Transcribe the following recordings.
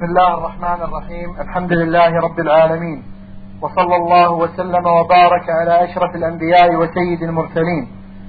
بسم الله الرحمن الرحيم. الحمد لله رب العالمين، وصلى الله وسلم وبارك على أشرف الأنبياء وسيد المرسلين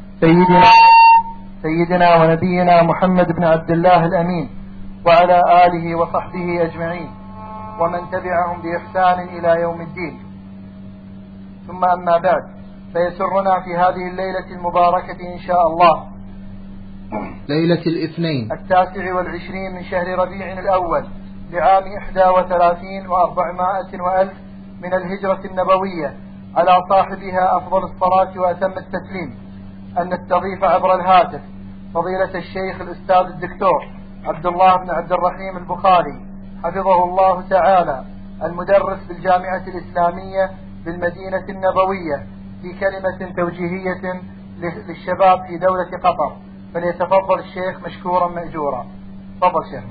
سيدنا ونبينا محمد بن عبد الله الأمين، وعلى آله وصحبه أجمعين، ومن تبعهم بإحسان إلى يوم الدين. ثم أما بعد، فيسرنا في هذه الليلة المباركة إن شاء الله، ليلة الاثنين 29 من شهر ربيع الأول لعام 31 و400 وألف من الهجرة النبوية، على صاحبها أفضل الصلاة وأتم التسليم، أن نستضيف عبر الهاتف فضيلة الشيخ الأستاذ الدكتور عبد الله بن عبد الرحيم البخاري حفظه الله تعالى، المدرس بالجامعة الإسلامية بالمدينة النبوية، في كلمة توجيهية للشباب في دولة قطر. فليتفضل الشيخ مشكورا مأجورا. تفضل شيخ.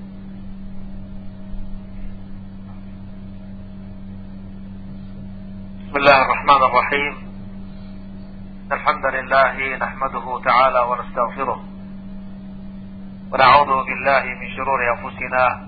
بسم الله الرحمن الرحيم. الحمد لله نحمده تعالى ونستغفره، ونعوذ بالله من شرور أنفسنا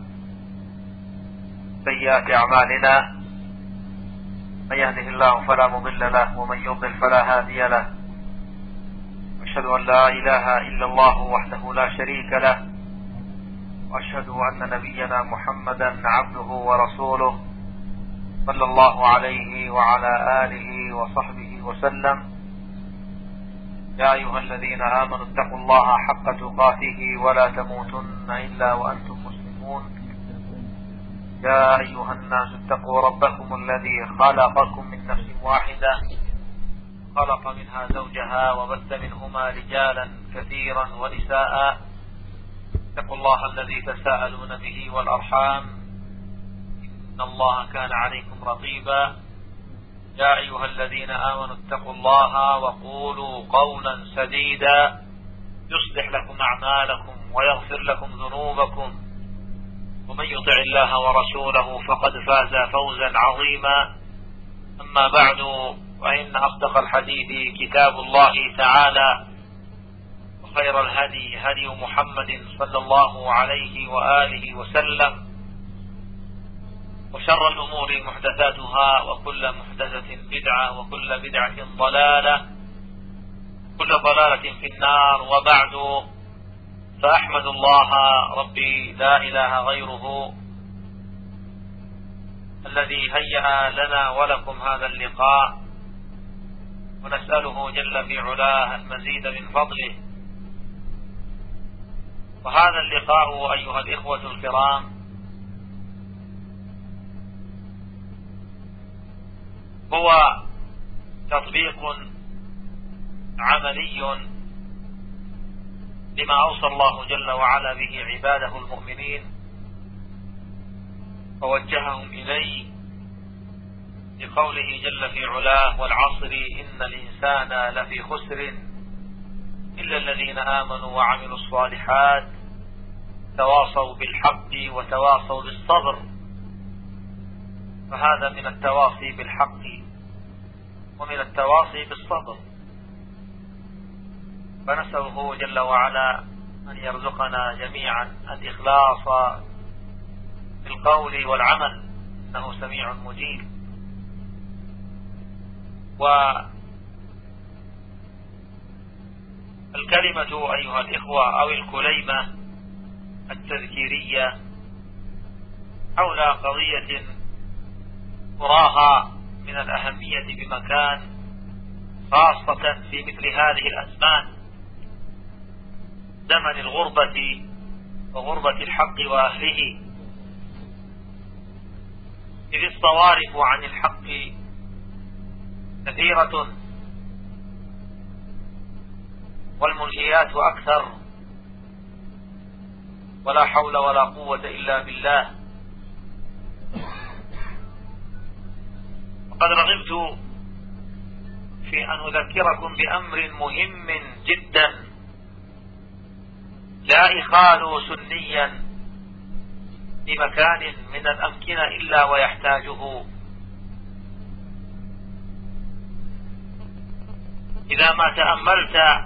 سيئات أعمالنا، من يهده الله فلا مضل له ومن يضلل فلا هادي له، أشهد أن لا إله إلا الله وحده لا شريك له، وأشهد أن نبينا محمدا عبده ورسوله صلى الله عليه وعلى آله وصحبه وسلم. يا أيها الذين آمنوا اتقوا الله حق تقاته ولا تموتن إلا وأنتم مسلمون. يا أيها الناس اتقوا ربكم الذي خلقكم من نفس واحدة، خلق منها زوجها وبث منهما رجالا كثيرا ونساء. اتقوا الله الذي تساءلون به والأرحام، إن الله كان عليكم رقيبا. يا أيها الذين آمنوا اتقوا الله وقولوا قولا سديدا يصلح لكم أعمالكم ويغفر لكم ذنوبكم، ومن يطع الله ورسوله فقد فاز فوزا عظيما. أما بعد، وإن أصدق الحديث كتاب الله تعالى، وخير الهدي هدي محمد صلى الله عليه وآله وسلم، وشر الأمور محدثاتها، وكل محدثة بدعة، وكل بدعة ضلالة، كل ضلالة في النار. وبعد، فأحمد الله ربي لا إله غيره الذي هيأ لنا ولكم هذا اللقاء، ونسأله جل في علاه المزيد من فضله. وهذا اللقاء أيها الإخوة الكرام هو تطبيق عملي لما أوصى الله جل وعلا به عباده المؤمنين، فوجههم إليه بقوله جل في علاه: والعصر إن الإنسان لفي خسر إلا الذين آمنوا وعملوا الصالحات تواصوا بالحق وتواصوا بالصبر. فهذا من التواصي بالحق ومن التواصي بالصبر. فنسأله جل وعلا أن يرزقنا جميعا الإخلاص في القول والعمل، إنه سميع مجيب. والكلمة أيها الإخوة أو الكليمة التذكيرية حول قضية أراها من الأهمية بمكان، خاصة في مثل هذه الأزمان، زمن الغربة وغربة الحق وأهله، إذ الصوارف عن الحق كثيرة والملهيات أكثر، ولا حول ولا قوة إلا بالله. وقد رغبت في أن أذكركم بأمر مهم جدا لا يخال سنيا في مكان من الأمكنة إلا ويحتاجه. إذا ما تأملت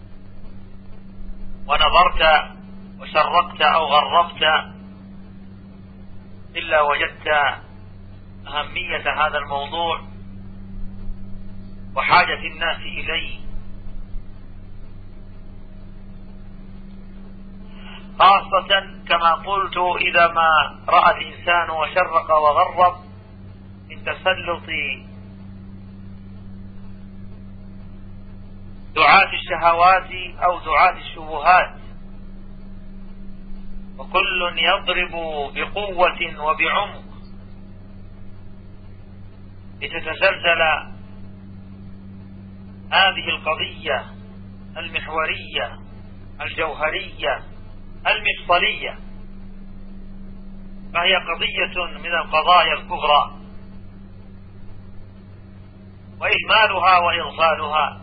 ونظرت وشرقت أو غربت إلا وجدت أهمية هذا الموضوع وحاجة الناس إليه، خاصة كما قلت إذا ما رأى الإنسان وشرق وغرب من تسلط دعاة الشهوات أو دعاة الشبهات، وكل يضرب بقوة وبعمق لتتزلزل هذه القضية المحورية الجوهرية المفصلية، فهي قضية من القضايا الكبرى، وإهمالها وإغفالها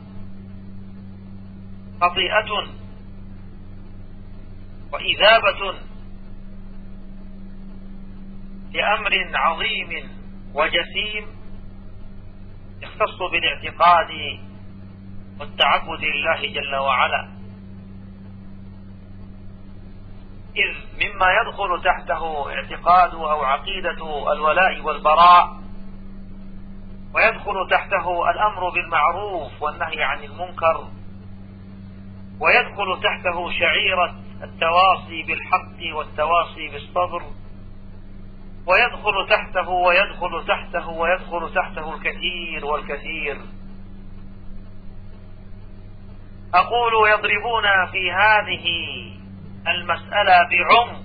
خطيئة وإذابة لأمر عظيم وجسيم يختص بالاعتقاد والتعبد لله جل وعلا، إذ مما يدخل تحته اعتقاد أو عقيدة الولاء والبراء، ويدخل تحته الأمر بالمعروف والنهي عن المنكر، ويدخل تحته شعيرة التواصي بالحق والتواصي بالصبر، ويدخل تحته الكثير والكثير. أقول يضربون في هذه المسألة بعمق،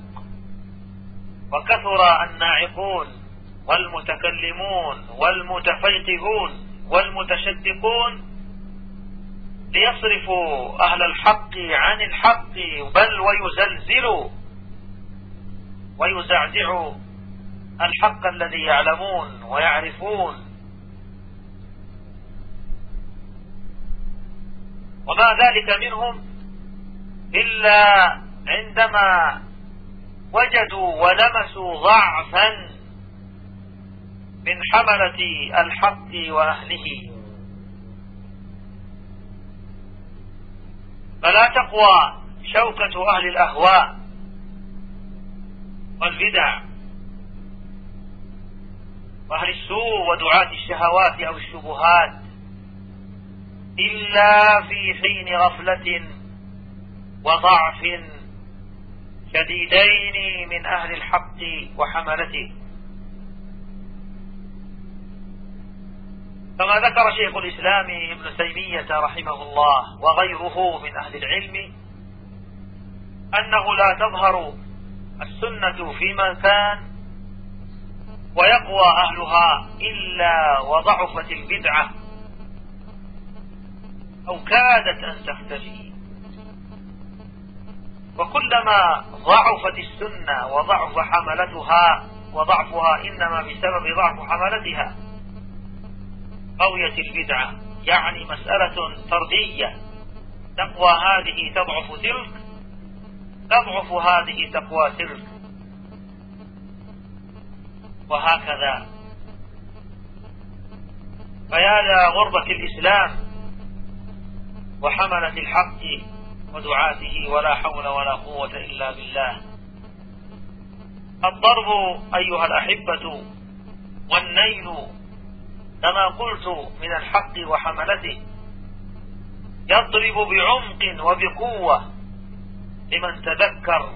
وكثر الناعقون والمتكلمون والمتفيقهون والمتشدقون ليصرفوا أهل الحق عن الحق، بل ويزلزلوا ويزعزعوا الحق الذي يعلمون ويعرفون، وما ذلك منهم إلا عندما وجدوا ولمسوا ضعفا من حملة الحق وأهله، فلا تقوى شوكة أهل الأهواء والبدع وأهل السوء ودعاة الشهوات أو الشبهات إلا في حين غفلة وضعف شديدين من أهل الحق وحملته، كما ذكر شيخ الإسلام ابن تيمية رحمه الله وغيره من أهل العلم أنه لا تظهر السنة في مكان ويقوى أهلها إلا وضعفت البدعة أو كادت أن تختفي، وكلما ضعفت السنة وضعف حملتها، وضعفها إنما بسبب ضعف حملتها، قويت البدعة، يعني مسألة فردية، تقوى هذه تضعف تلك، تضعف هذه تقوى تلك، وهكذا. فيا لغربة الإسلام وحملة الحق ودعاته، ولا حول ولا قوة إلا بالله. الضرب أيها الأحبة والنيل كما قلت من الحق وحملته يضرب بعمق وبقوة لمن تذكر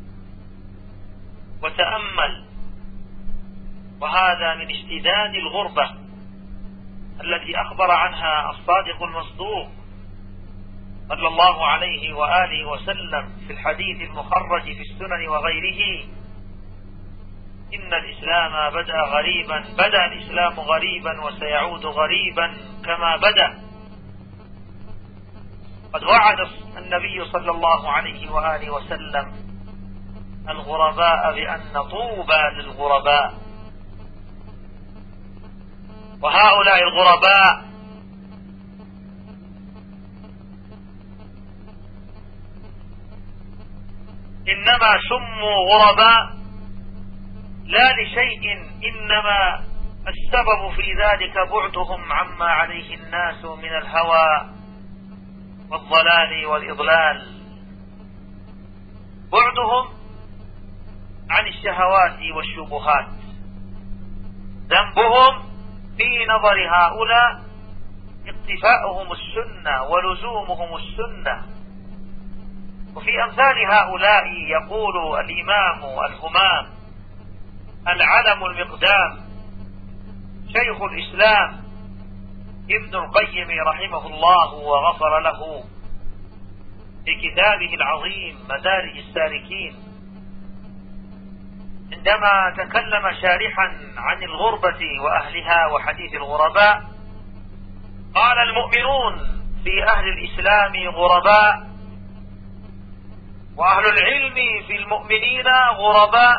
وتأمل، وهذا من اشتداد الغربة التي أخبر عنها الصادق المصدوق صلى الله عليه وآله وسلم في الحديث المخرج في السنن وغيره: إن الإسلام بدأ الإسلام غريبا وسيعود غريبا كما بدأ. قد وعد النبي صلى الله عليه وآله وسلم الغرباء بأن طوبى للغرباء، وهؤلاء الغرباء إنما سموا غرباء لا لشيء، إنما السبب في ذلك بعدهم عما عليه الناس من الهوى والضلال والإضلال، بعدهم عن الشهوات والشبهات. ذنبهم في نظر هؤلاء اقتفاؤهم السنة ولزومهم السنة. وفي أمثال هؤلاء يقول الإمام الهمام العلم المقدام شيخ الإسلام ابن القيم رحمه الله وغفر له في كتابه العظيم مدارج السالكين، عندما تكلم شارحا عن الغربة وأهلها وحديث الغرباء، قال: المؤمنون في أهل الإسلام غرباء، وأهل العلم في المؤمنين غرباء،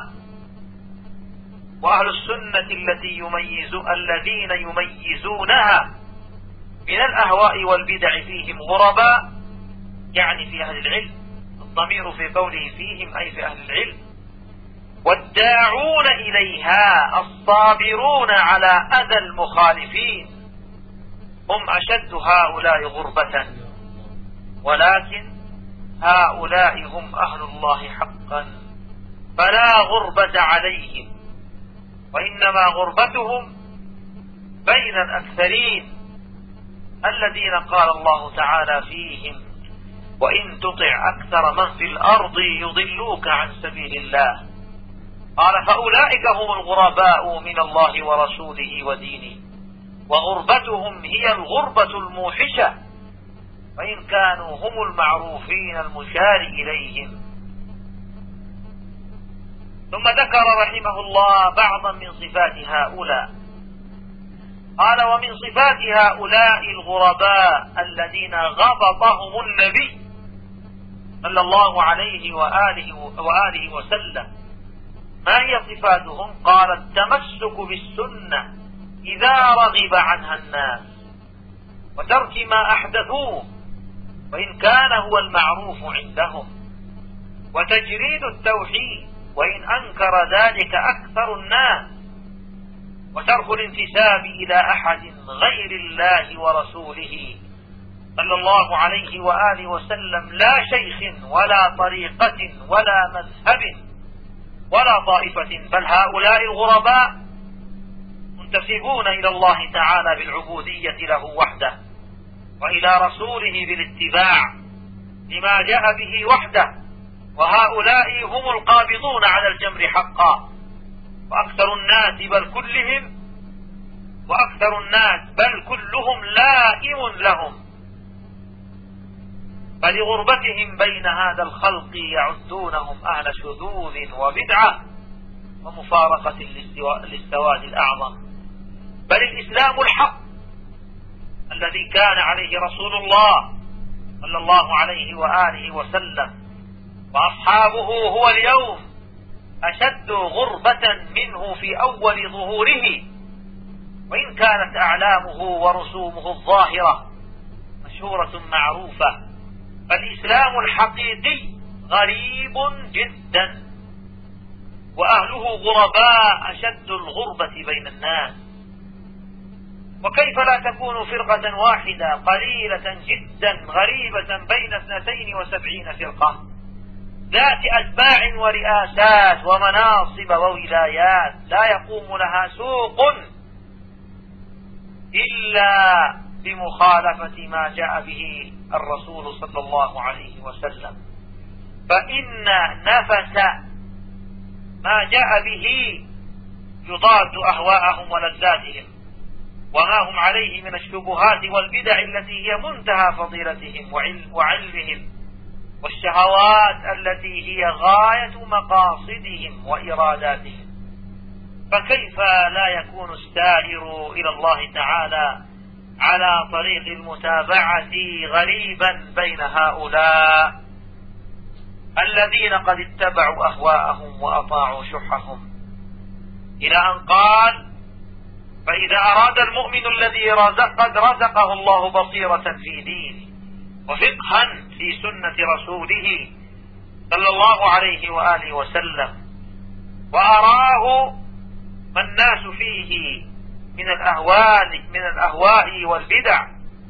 وأهل السنة الذين يميزونها من الأهواء والبدع فيهم غرباء، يعني في أهل العلم. الضمير في قوله فيهم أي في أهل العلم. والداعون إليها الصابرون على أذى المخالفين هم أشد هؤلاء غربة، ولكن هؤلاء هم أهل الله حقا فلا غربة عليهم، وإنما غربتهم بين الأكثرين الذين قال الله تعالى فيهم: وإن تطع أكثر من في الأرض يضلوك عن سبيل الله. قال: فأولئك هم الغرباء من الله ورسوله ودينه، وغربتهم هي الغربة الموحشة، وإن كانوا هم المعروفين المشار إليهم. ثم ذكر رحمه الله بعضا من صفات هؤلاء. قال: ومن صفات هؤلاء الغرباء الذين غبطهم النبي صلى الله عليه وآله وسلم. ما هي صفاتهم؟ قال: التمسك بالسنة إذا رغب عنها الناس، وترك ما أحدثوه وإن كان هو المعروف عندهم، وتجريد التوحيد وإن أنكر ذلك أكثر الناس، وترك الانتساب إلى أحد غير الله ورسوله صلى الله عليه وآله وسلم، لا شيخ ولا طريقة ولا مذهب ولا طائفة، بل هؤلاء الغرباء منتسبون إلى الله تعالى بالعبودية له وحده، وإلى رسوله بالاتباع لما جاء به وحده، وهؤلاء هم القابضون على الجمر حقا، وأكثر الناس بل كلهم لائم لهم، فلغربتهم بين هذا الخلق يعدونهم أهل شذوذ وبدعة ومفارقة للسواد الأعظم. بل الإسلام الحق الذي كان عليه رسول الله صلى الله عليه وآله وسلم وأصحابه هو اليوم أشد غربة منه في أول ظهوره، وإن كانت أعلامه ورسومه الظاهرة مشهورة معروفة، فالإسلام الحقيقي غريب جدا، وأهله غرباء أشد الغربة بين الناس. وكيف لا تكون فرقة واحدة قليلة جدا غريبة بين 72 فرقة ذات أتباع ورئاسات ومناصب وولايات لا يقوم لها سوق إلا بمخالفة ما جاء به الرسول صلى الله عليه وسلم، فإن نفس ما جاء به يضاد أهواءهم ولذاتهم وما هم عليه من الشبهات والبدع التي هي منتهى فضيلتهم وعلمهم، والشهوات التي هي غاية مقاصدهم وإراداتهم. فكيف لا يكون السائر إلى الله تعالى على طريق المتابعة غريبا بين هؤلاء الذين قد اتبعوا أهواءهم وأطاعوا شحهم، إلى أن قال: فإذا أراد المؤمن الذي قد رزقه الله بصيرة في دينه وفقها في سنة رسوله صلى الله عليه وآله وسلم، وأراه ما الناس فيه من الأهواء والبدع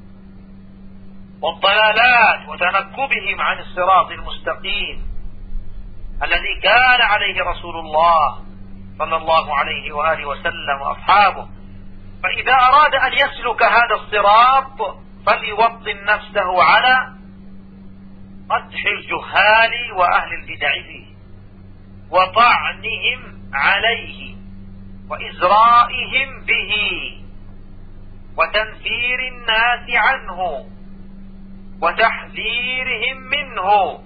والضلالات وتنكبهم عن الصراط المستقيم الذي كان عليه رسول الله صلى الله عليه وآله وسلم وأصحابه. فإذا أراد أن يسلك هذا الصراط فليوطن نفسه على قدح الجهال وأهل البدع فيه وطعنهم عليه وإزرائهم به وتنفير الناس عنه وتحذيرهم منه،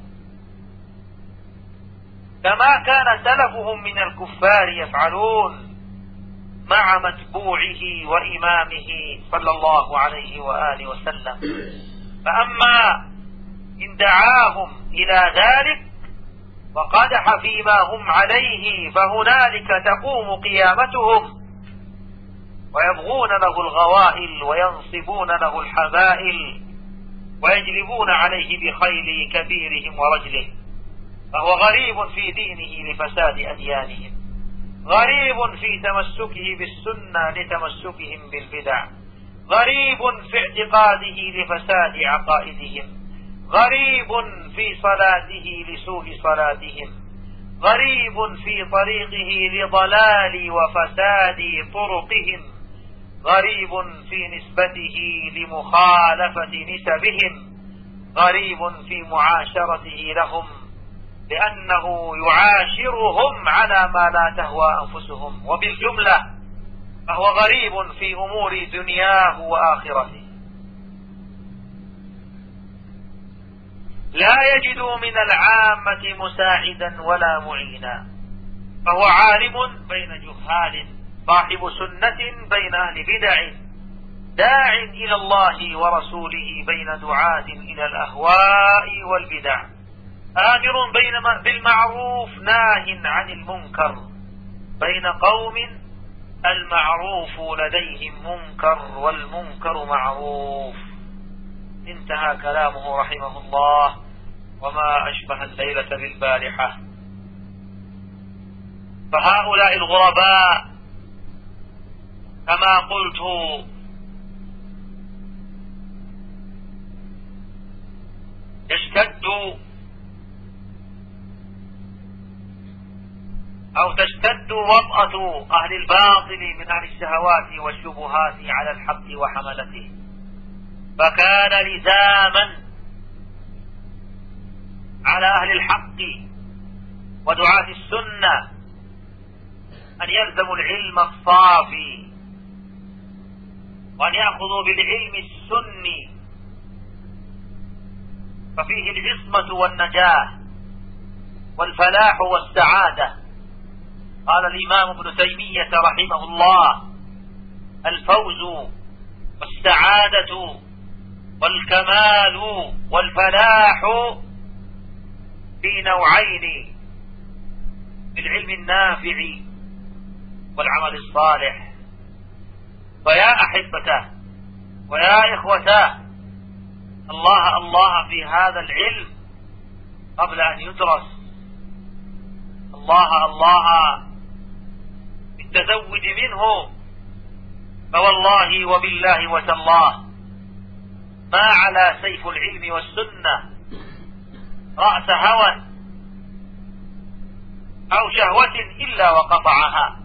كما كان سلفهم من الكفار يفعلون مع متبوعه وإمامه صلى الله عليه وآله وسلم. فأما إن دعاهم إلى ذلك وقدح فيما هم عليه فهنالك تقوم قيامتهم ويبغون له الغوائل وينصبون له الحبائل ويجلبون عليه بخيل كبيرهم ورجله، فهو غريب في دينه لفساد أديانهم، غريب في تمسكه بالسنة لتمسكهم بالبدع، غريب في اعتقاده لفساد عقائدهم، غريب في صلاته لسوء صلاتهم، غريب في طريقه لضلال وفساد طرقهم، غريب في نسبته لمخالفة نسبهم، غريب في معاشرته لهم لأنه يعاشرهم على ما لا تهوى أنفسهم، وبالجملة فهو غريب في أمور دنياه وآخرته. لا يجد من العامة مساعدا ولا معينا، فهو عالم بين جهال صاحب سنة بين أهل بدع داع إلى الله ورسوله بين دعاة إلى الأهواء والبدع، آمر بالمعروف ناه عن المنكر بين قوم المعروف لديهم منكر والمنكر معروف. انتهى كلامه رحمه الله. وما أشبه الليلة بالبارحة. فهؤلاء الغرباء كما قلت تشتد وطأة أهل الباطل من أهل الشهوات والشبهات على الحق وحملته، فكان لزاما على أهل الحق ودعاة السنة أن يلزموا العلم الصافي وأن يأخذوا بالعلم السني، ففيه العصمة والنجاة والفلاح والسعادة. قال الإمام ابن تيمية رحمه الله: الفوز والسعادة والكمال والفلاح في نوعين: بالعلم النافع والعمل الصالح. فيا أحبته ويا إخوته، الله في هذا العلم قبل أن يدرس، الله بالتزود منه. فوالله وبالله وتالله ما على سيف العلم والسنة رأس هوى أو شهوة إلا وقطعها،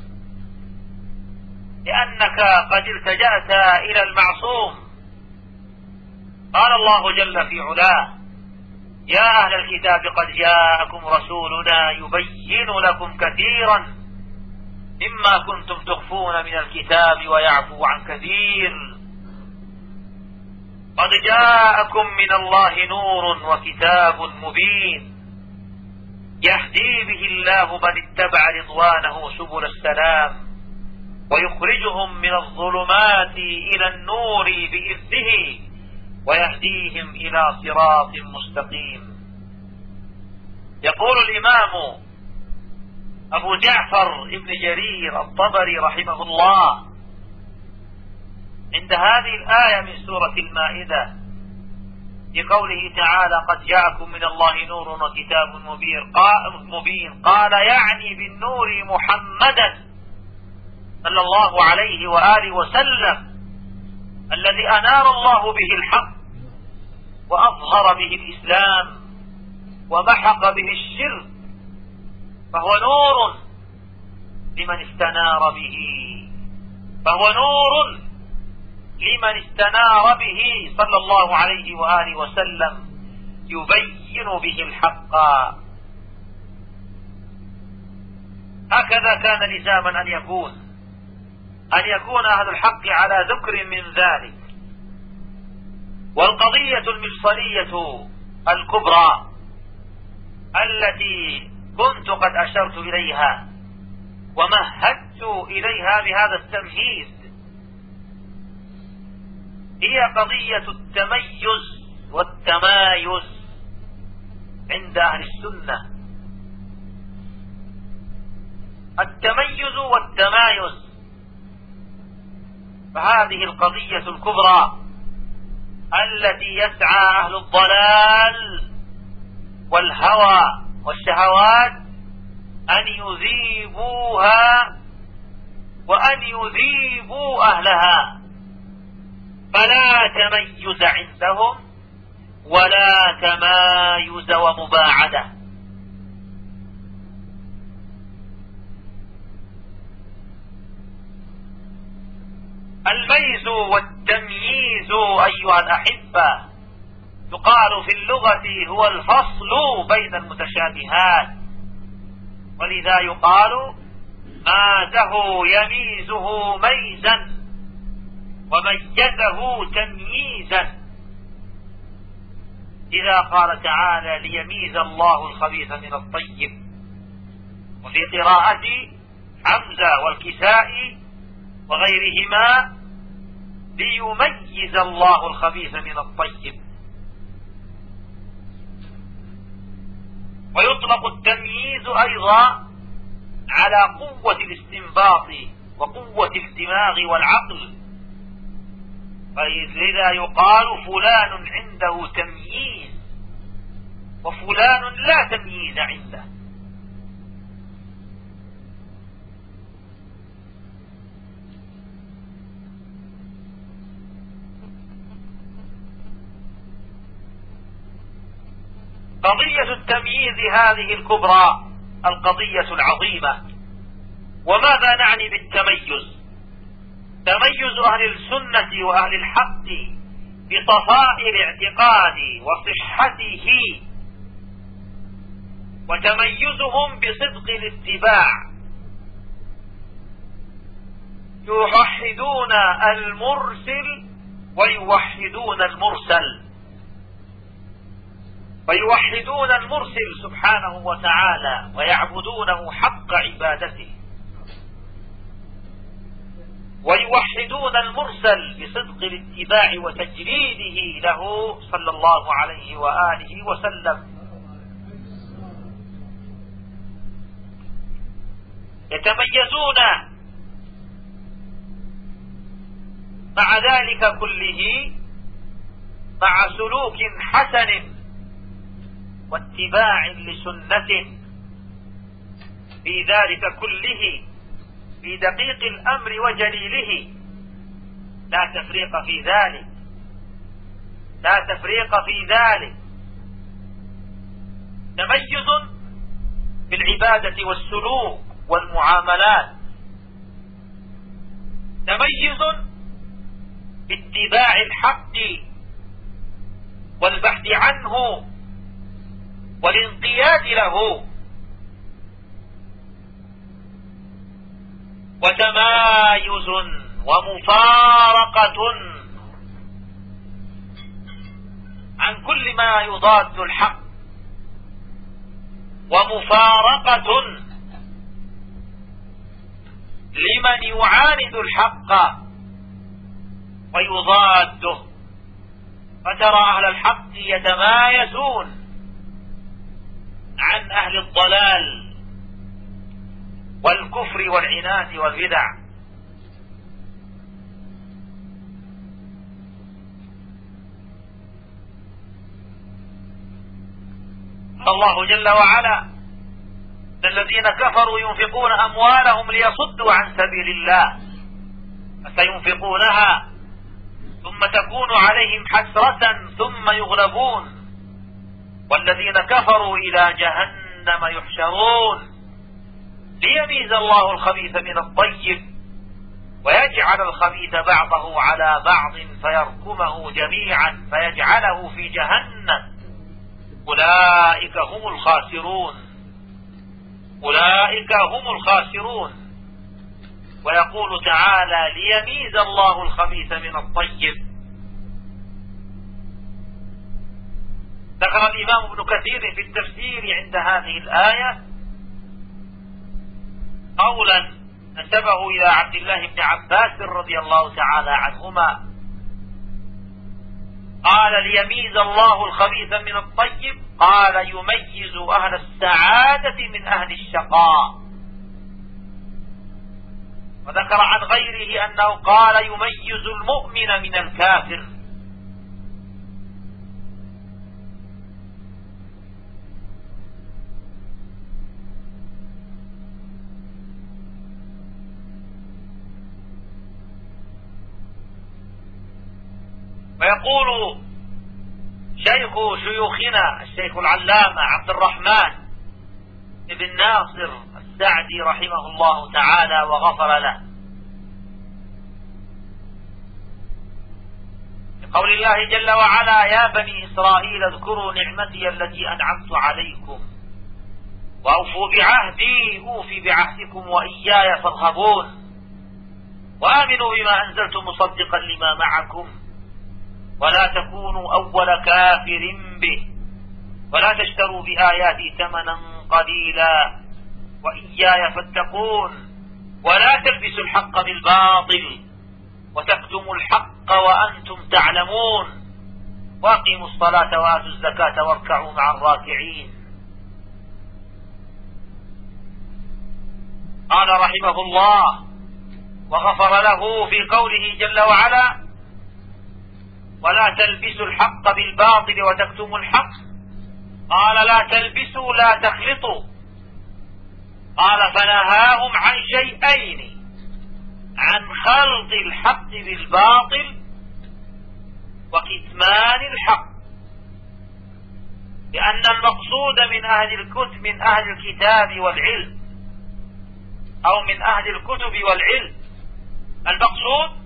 لأنك قد التجأت إلى المعصوم. قال الله جل في علاه: يا أهل الكتاب قد جاءكم رسولنا يبين لكم كثيرا مما كنتم تخفون من الكتاب ويعفو عن كثير، قد جاءكم من الله نور وكتاب مبين يهدي به الله من اتبع رضوانه سبل السلام ويخرجهم من الظلمات إلى النور بإذنه ويهديهم إلى صراط مستقيم. يقول الإمام أبو جعفر ابن جرير الطبري رحمه الله عند هذه الآية من سورة المائدة في قوله تعالى: قد جاءكم من الله نور وكتاب مبين، قال يعني بالنور محمدا صلى الله عليه وآله وسلم الذي أنار الله به الحق وأظهر به الإسلام ومحق به الشرك، فهو نور لمن استنار به، فهو نور لمن استنار به صلى الله عليه وآله وسلم يبين به الحق. هكذا كان لزاما أن يكون أهل الحق على ذكر من ذلك. والقضية المفصلية الكبرى التي كنت قد أشرت إليها ومهدت إليها بهذا التمهيد هي قضية التميز والتمايز عند أهل السنة. التميز والتمايز، فهذه القضية الكبرى التي يسعى أهل الضلال والهوى والشهوات أن يذيبوها وأن يذيبوا أهلها، فلا تميز عندهم ولا تمايز ومباعدة. الميز والتمييز أيها الأحبة يقال في اللغة هو الفصل بين المتشابهات، ولذا يقال مازه يميزه ميزا وميزه تمييزا، إذا قال تعالى ليميز الله الخبيث من الطيب، وفي قراءة حمزة والكسائي وغيرهما ليميز الله الخبيث من الطيب. ويطلق التمييز أيضا على قوة الاستنباط وقوة الدماغ والعقل، فلذا يقال فلان عنده تمييز وفلان لا تمييز عنده. قضية التمييز هذه الكبرى القضية العظيمة. وماذا نعني بالتميز؟ تميز أهل السنة وأهل الحق بصفاء الاعتقاد وصحته، وتميزهم بصدق الاتباع، يوحدون المرسل ويوحدون المرسل، ويوحدون المرسل سبحانه وتعالى ويعبدونه حق عبادته، ويوحدون المرسل بصدق الاتباع وتجريده له صلى الله عليه وآله وسلم. يتميزون مع ذلك كله مع سلوك حسن واتباع لسنة في ذلك كله، في دقيق الأمر وجليله، لا تفريق في ذلك، لا تفريق في ذلك. تميز بالعبادة والسلوك والمعاملات، تميز باتباع الحق والبحث عنه والانقياد له، وتمايز ومفارقة عن كل ما يضاد الحق، ومفارقة لمن يعاند الحق ويضاده. فترى أهل الحق يتمايزون عن أهل الضلال والكفر والعناد والبدع. الله جل وعلا: الذين كفروا ينفقون أموالهم ليصدوا عن سبيل الله فسينفقونها ثم تكون عليهم حسرة ثم يغلبون والذين كفروا إلى جهنم يحشرون ليميز الله الخبيث من الطيب ويجعل الخبيث بعضه على بعض فيركمه جميعا فيجعله في جهنم. أولئك هم الخاسرون، أولئك هم الخاسرون. ويقول تعالى ليميز الله الخبيث من الطيب. ذكر الإمام ابن كثير في التفسير عند هذه الآية قولا نسبه إلى عبد الله بن عباس رضي الله تعالى عنهما، قال ليميز الله الخبيث من الطيب، قال يميز أهل السعادة من أهل الشقاء. وذكر عن غيره أنه قال يميز المؤمن من الكافر. ويقول شيخ شيوخنا الشيخ العلامة عبد الرحمن بن ناصر السعدي رحمه الله تعالى وغفر له، قول الله جل وعلا يا بني إسرائيل اذكروا نعمتي التي أنعمت عليكم وأوفوا بعهدي أوفي بعهدكم وإياي فارهبون وآمنوا بما أنزلت مصدقا لما معكم ولا تكونوا أول كافر به ولا تشتروا بآياتي ثمنا قليلا وإياي فاتقون ولا تلبسوا الحق بالباطل وتكتموا الحق وأنتم تعلمون وأقيموا الصلاة وآتوا الزكاة واركعوا مع الراكعين. قال رحمه الله وغفر له في قوله جل وعلا ولا تلبسوا الحق بالباطل وتكتموا الحق، قال لا تلبسوا لا تخلطوا، قال فنهاهم عن شيئين، عن خلط الحق بالباطل وكتمان الحق، لأن المقصود من أهل الكتاب والعلم أو من أهل الكتب والعلم المقصود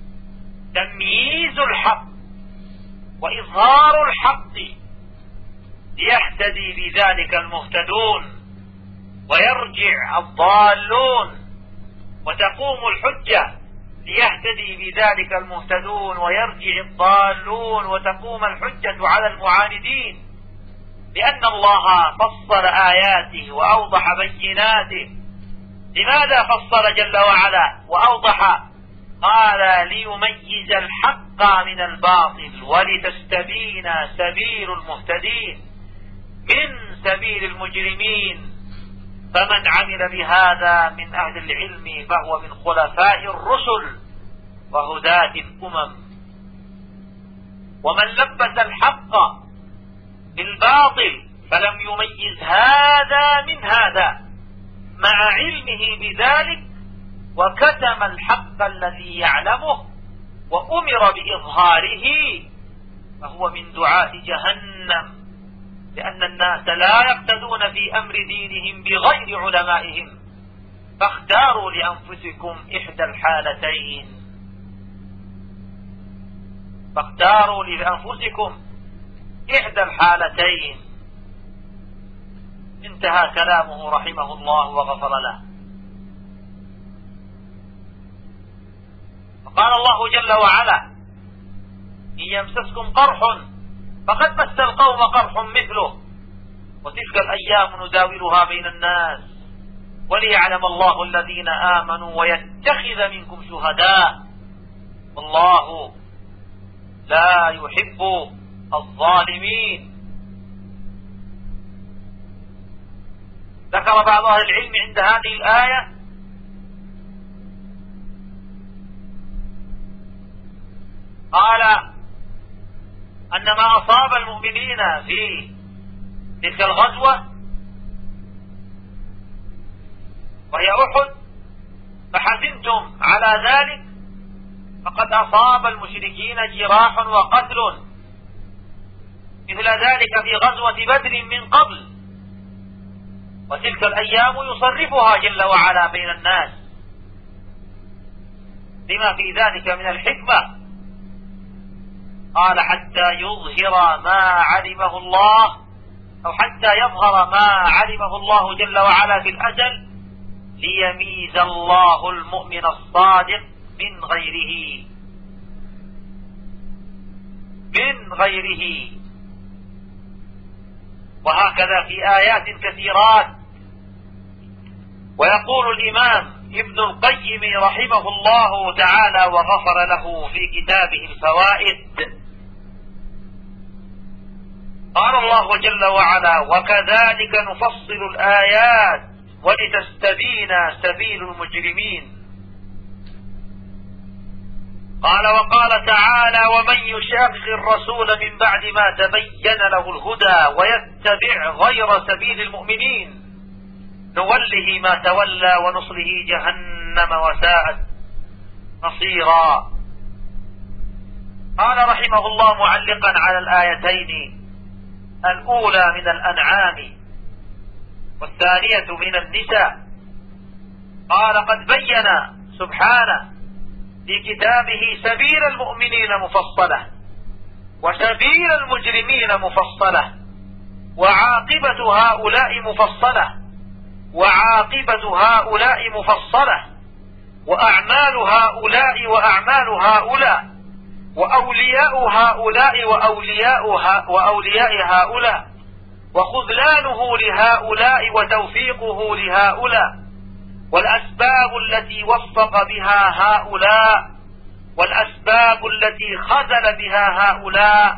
تمييز الحق وإظهار الحق ليهتدي بذلك المهتدون ويرجع الضالون، وتقوم الحجة ليهتدي بذلك المهتدون ويرجع الضالون، وتقوم الحجة على المعاندين، لأن الله فصل آياته وأوضح بيناته. لماذا فصل جل وعلا وأوضح؟ قال ليميز الحق من الباطل ولتستبين سبيل المهتدين من سبيل المجرمين، فمن عمل بهذا من أهل العلم فهو من خلفاء الرسل وهداة الأمم. ومن لبس الحق بالباطل فلم يميز هذا من هذا مع علمه بذلك وكتم الحق الذي يعلمه وأمر بإظهاره فهو من دعاة جهنم، لأن الناس لا يقتدون في أمر دينهم بغير علمائهم، فاختاروا لأنفسكم إحدى الحالتين، فاختاروا لأنفسكم إحدى الحالتين. انتهى كلامه رحمه الله وغفر له. قال الله جل وعلا إن يمسسكم قرح فقد مس القوم قرح مثله وتلك الأيام نداولها بين الناس وليعلم الله الذين آمنوا ويتخذ منكم شهداء والله لا يحب الظالمين. ذكر بعض أهل العلم عند هذه الآية قال أن ما أصاب المؤمنين في تلك الغزوة وهي أحد فحزنتم على ذلك فقد أصاب المشركين جراح وقتل مثل ذلك في غزوة بدر من قبل، وتلك الأيام يصرفها جل وعلا بين الناس لما في ذلك من الحكمة. قال حتى يظهر ما علمه الله، أو حتى يظهر ما علمه الله جل وعلا في الأزل، ليميز الله المؤمن الصادق من غيره. وهكذا في آيات كثيرات. ويقول الإمام ابن القيم رحمه الله تعالى وغفر له في كتابه الفوائد، قال الله جل وعلا: وكذلك نفصل الآيات ولتستبين سبيل المجرمين. قال: وقال تعالى: ومن يشاقق الرسول من بعد ما تبين له الهدى ويتبع غير سبيل المؤمنين نوله ما تولى ونصله جهنم وساءت مصيرا. قال رحمه الله معلقا على الآيتين الأولى من الأنعام والثانية من النساء، قال: قد بين سبحانه في كتابه سبيل المؤمنين مفصلة وسبيل المجرمين مفصلة، وعاقبة هؤلاء مفصلة، وأعمال هؤلاء وأعمال هؤلاء، وأولياء هؤلاء وأولياء هؤلاء، وخذلانه لهؤلاء وتوفيقه لهؤلاء، والأسباب التي وفق بها هؤلاء والأسباب التي خذل بها هؤلاء.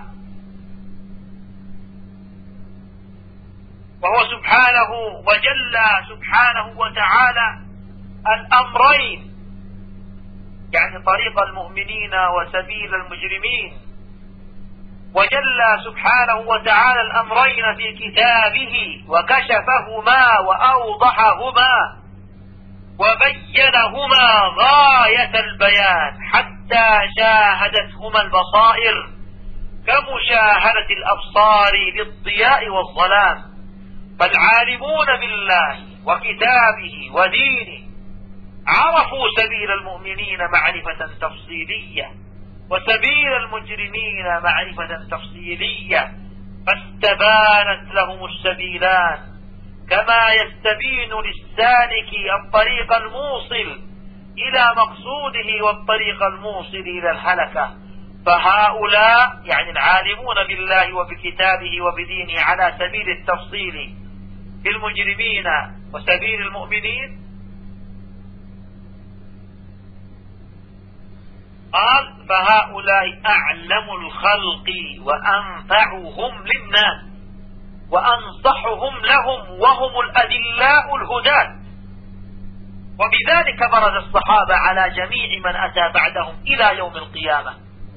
وهو سبحانه وجل سبحانه وتعالى الأمرين، يعني طريق المؤمنين وسبيل المجرمين، وجل سبحانه وتعالى الأمرين في كتابه وكشفهما وأوضحهما وبينهما غاية البيان حتى شاهدتهما البصائر كمشاهدة الأبصار للضياء والظلام. فالعالمون بالله وكتابه ودينه عرفوا سبيل المؤمنين معرفة تفصيلية وسبيل المجرمين معرفة تفصيلية، فاستبانت لهم السبيلان كما يستبين للسالك الطريق الموصل إلى مقصوده والطريق الموصل إلى الهلكة. فهؤلاء يعني العالمون بالله وبكتابه وبدينه على سبيل التفصيل في المجرمين وسبيل المؤمنين، قال: فهؤلاء أعلم الخلق وأنفعهم للناس وأنصحهم لهم وهم الأدلاء الهداة. وبذلك برز الصحابة على جميع من أتى بعدهم إلى يوم القيامة،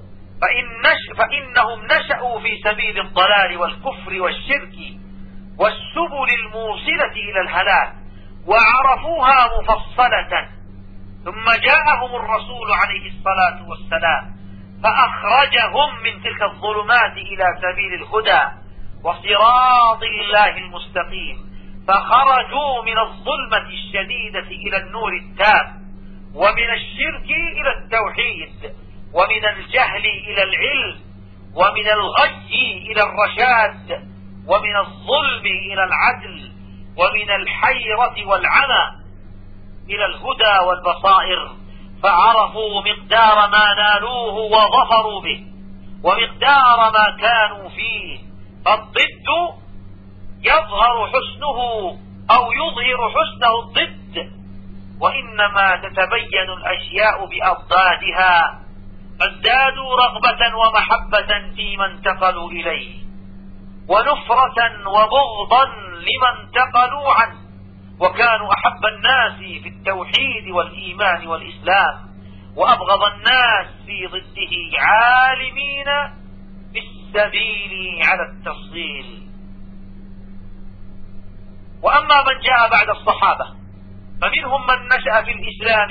فإنهم نشأوا في سبيل الضلال والكفر والشرك والسبل الموصلة إلى الهلاك وعرفوها مفصلة، ثم جاءهم الرسول عليه الصلاة والسلام فأخرجهم من تلك الظلمات إلى سبيل الهدى وصراط الله المستقيم، فخرجوا من الظلمة الشديدة إلى النور التام، ومن الشرك إلى التوحيد، ومن الجهل إلى العلم، ومن الغي إلى الرشاد، ومن الظلم إلى العدل، ومن الحيرة والعمى إلى الهدى والبصائر. فعرفوا مقدار ما نالوه وظفروا به ومقدار ما كانوا فيه. الضد يظهر حسنه أو يظهر حسنه الضد، وإنما تتبين الأشياء بأضدادها، فازدادوا رغبة ومحبة فيما انتقلوا إليه، ونفرة وبغضا لما انتقلوا عنه، وكانوا أحب الناس في التوحيد والإيمان والإسلام، وأبغض الناس في ضده عالمين بالسبيل على التفصيل. وأما من جاء بعد الصحابة فمنهم من نشأ في الإسلام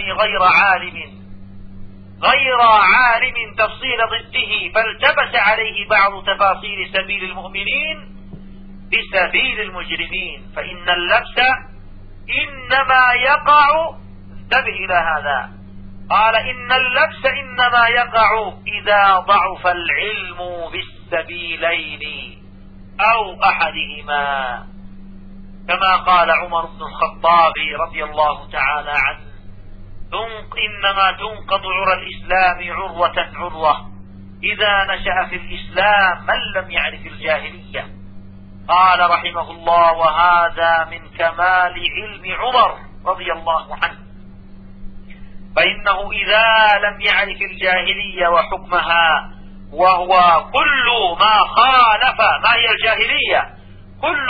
غير عالم تفصيل ضده، فالتبس عليه بعض تفاصيل سبيل المؤمنين بسبيل المجرمين، فإن اللبس إنما يقع، انتبه إلى هذا، قال إن اللبس إنما يقع إذا ضعف العلم بالسبيلين أو أحدهما، كما قال عمر بن الخطاب رضي الله تعالى عنه: إنما تنقض عرى الإسلام عروة عروة إذا نشأ في الإسلام من لم يعرف الجاهلية. قال رحمه الله: وهذا من كمال علم عمر رضي الله عنه، فإنه إذا لم يعرف الجاهلية وحكمها، وهو كل ما خالف، ما هي الجاهلية؟ كل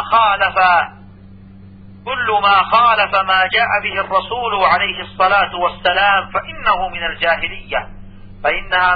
ما خالف ما جاء به الرسول عليه الصلاة والسلام فإنه من الجاهلية، فإنها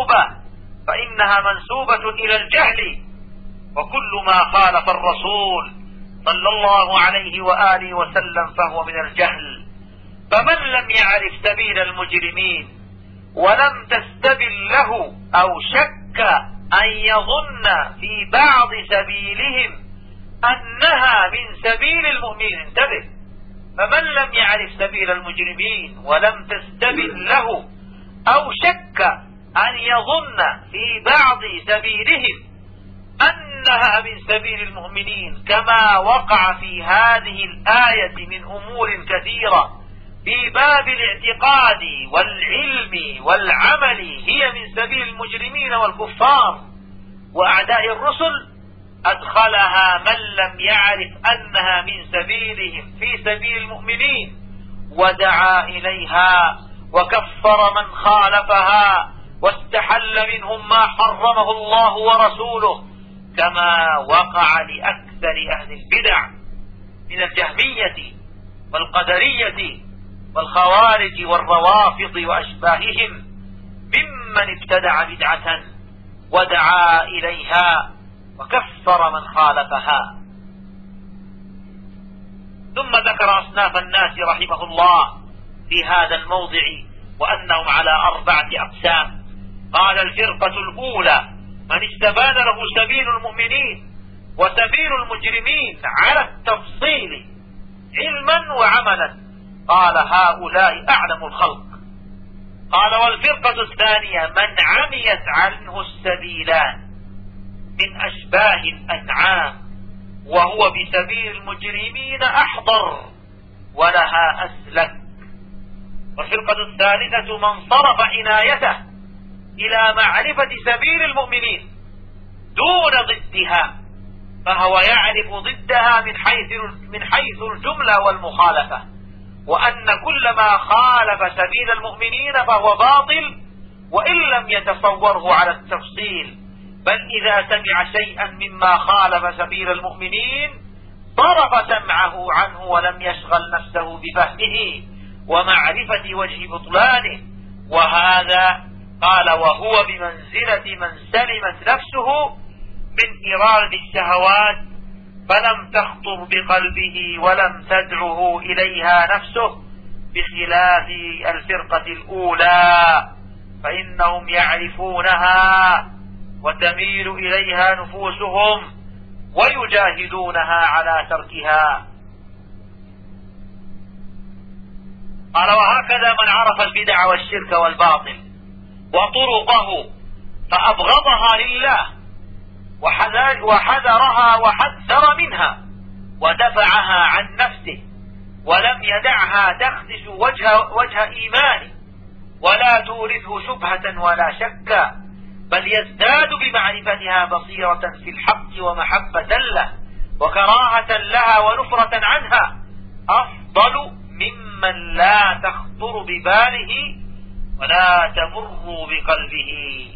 منسوبة إلى الجهل، وكل ما خالف الرسول صلى الله عليه وآله وسلم فهو من الجهل. فمن لم يعرف سبيل المجرمين ولم تستبل له أو شك أن يظن في بعض سبيلهم أنها من سبيل المؤمنين، انتبه، فمن لم يعرف سبيل المجرمين ولم تستبل له أو شك أن يظن في بعض سبيلهم أنها من سبيل المؤمنين، كما وقع في هذه الآية من أمور كثيرة في باب الاعتقاد والعلم والعمل هي من سبيل المجرمين والكفار وأعداء الرسل، أدخلها من لم يعرف أنها من سبيلهم في سبيل المؤمنين ودعا إليها وكفر من خالفها واستحل منهم ما حرمه الله ورسوله، كما وقع لأكثر أهل البدع من الجهمية والقدرية والخوارج والروافض وأشباههم ممن ابتدع بدعة ودعا إليها وكفر من خالفها. ثم ذكر أصناف الناس رحمه الله في هذا الموضع وأنهم على 4 أقسام. قال: الفرقة الأولى من استبان له سبيل المؤمنين وسبيل المجرمين على التفصيل علما وعملا، قال: هؤلاء أعلم الخلق. قال: والفرقة الثانية من عميت عنه السبيلان من أشباه الأنعام وهو بسبيل المجرمين أحضر ولها أسلك. والفرقة الثالثة من صرف عنايته إلى معرفة سبيل المؤمنين دون ضدها، فهو يعرف ضدها من حيث الجملة والمخالفة، وأن كل ما خالف سبيل المؤمنين فهو باطل وإن لم يتصوره على التفصيل، بل إذا سمع شيئا مما خالف سبيل المؤمنين صرف سمعه عنه ولم يشغل نفسه بفهمه ومعرفة وجه بطلانه. وهذا قال وهو بمنزلة من سلمت نفسه من إرادة الشهوات فلم تخطر بقلبه ولم تدعه إليها نفسه، بخلاف الفرقة الأولى فإنهم يعرفونها وتميل إليها نفوسهم ويجاهدونها على تركها. قال: وهكذا من عرف البدع والشرك والباطل وطرقه فأبغضها لله وحذرها وحذر منها ودفعها عن نفسه ولم يدعها تخدش وجه إيمانه ولا تورثه شبهة ولا شك، بل يزداد بمعرفتها بصيرة في الحق ومحبة له وكراهة لها ونفرة عنها، أفضل ممن لا تخطر بباله ولا تمر بقلبه.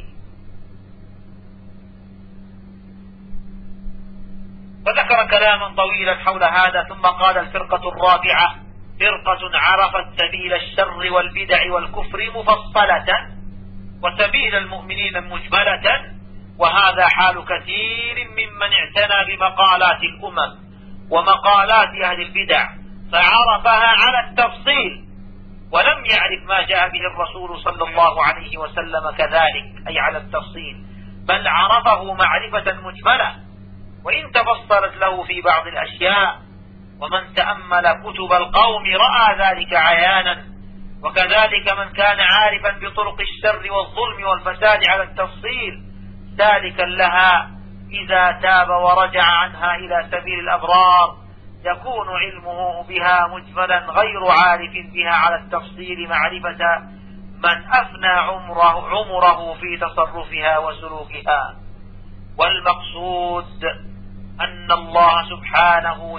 وذكر كلاما طويلا حول هذا، ثم قال: الفرقة الرابعة فرقة عرفت سبيل الشر والبدع والكفر مفصلة وسبيل المؤمنين مجملة، وهذا حال كثير ممن اعتنى بمقالات الأمم ومقالات أهل البدع فعرفها على التفصيل ولم يعرف ما جاء به الرسول صلى الله عليه وسلم كذلك، أي على التفصيل، بل عرفه معرفة مجملة وإن تفصلت له في بعض الأشياء. ومن تأمل كتب القوم رأى ذلك عيانا. وكذلك من كان عارفا بطرق الشر والظلم والفساد على التفصيل سالكا لها إذا تاب ورجع عنها إلى سبيل الأبرار يكون علمه بها مجملا غير عارف بها على التفصيل معرفة من أفنى عمره في تصرفها وسلوكها. والمقصود أن الله سبحانه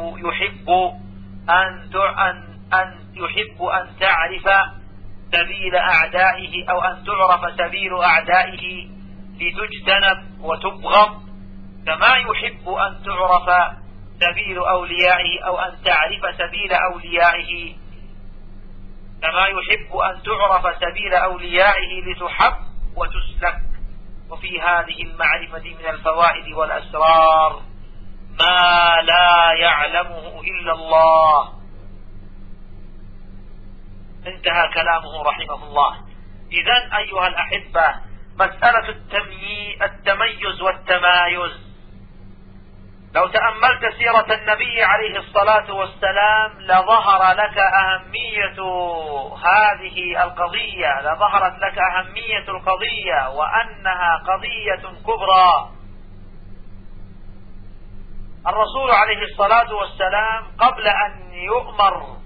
يحب أن تعرف سبيل أعدائه أو أن تعرف سبيل أعدائه لتجتنب وتبغض، كما يحب أن تعرف سبيل أوليائه أو أن تعرف سبيل أوليائه، كما يحب أن تعرف سبيل أوليائه لتحب وتسلك. وفي هذه المعرفة من الفوائد والأسرار ما لا يعلمه إلا الله. انتهى كلامه رحمه الله. إذن أيها الأحبة، مسألة التميز والتمايز، لو تأملت سيرة النبي عليه الصلاة والسلام لظهر لك أهمية هذه القضية، لظهرت لك أهمية القضية وأنها قضية كبرى. الرسول عليه الصلاة والسلام قبل أن يؤمر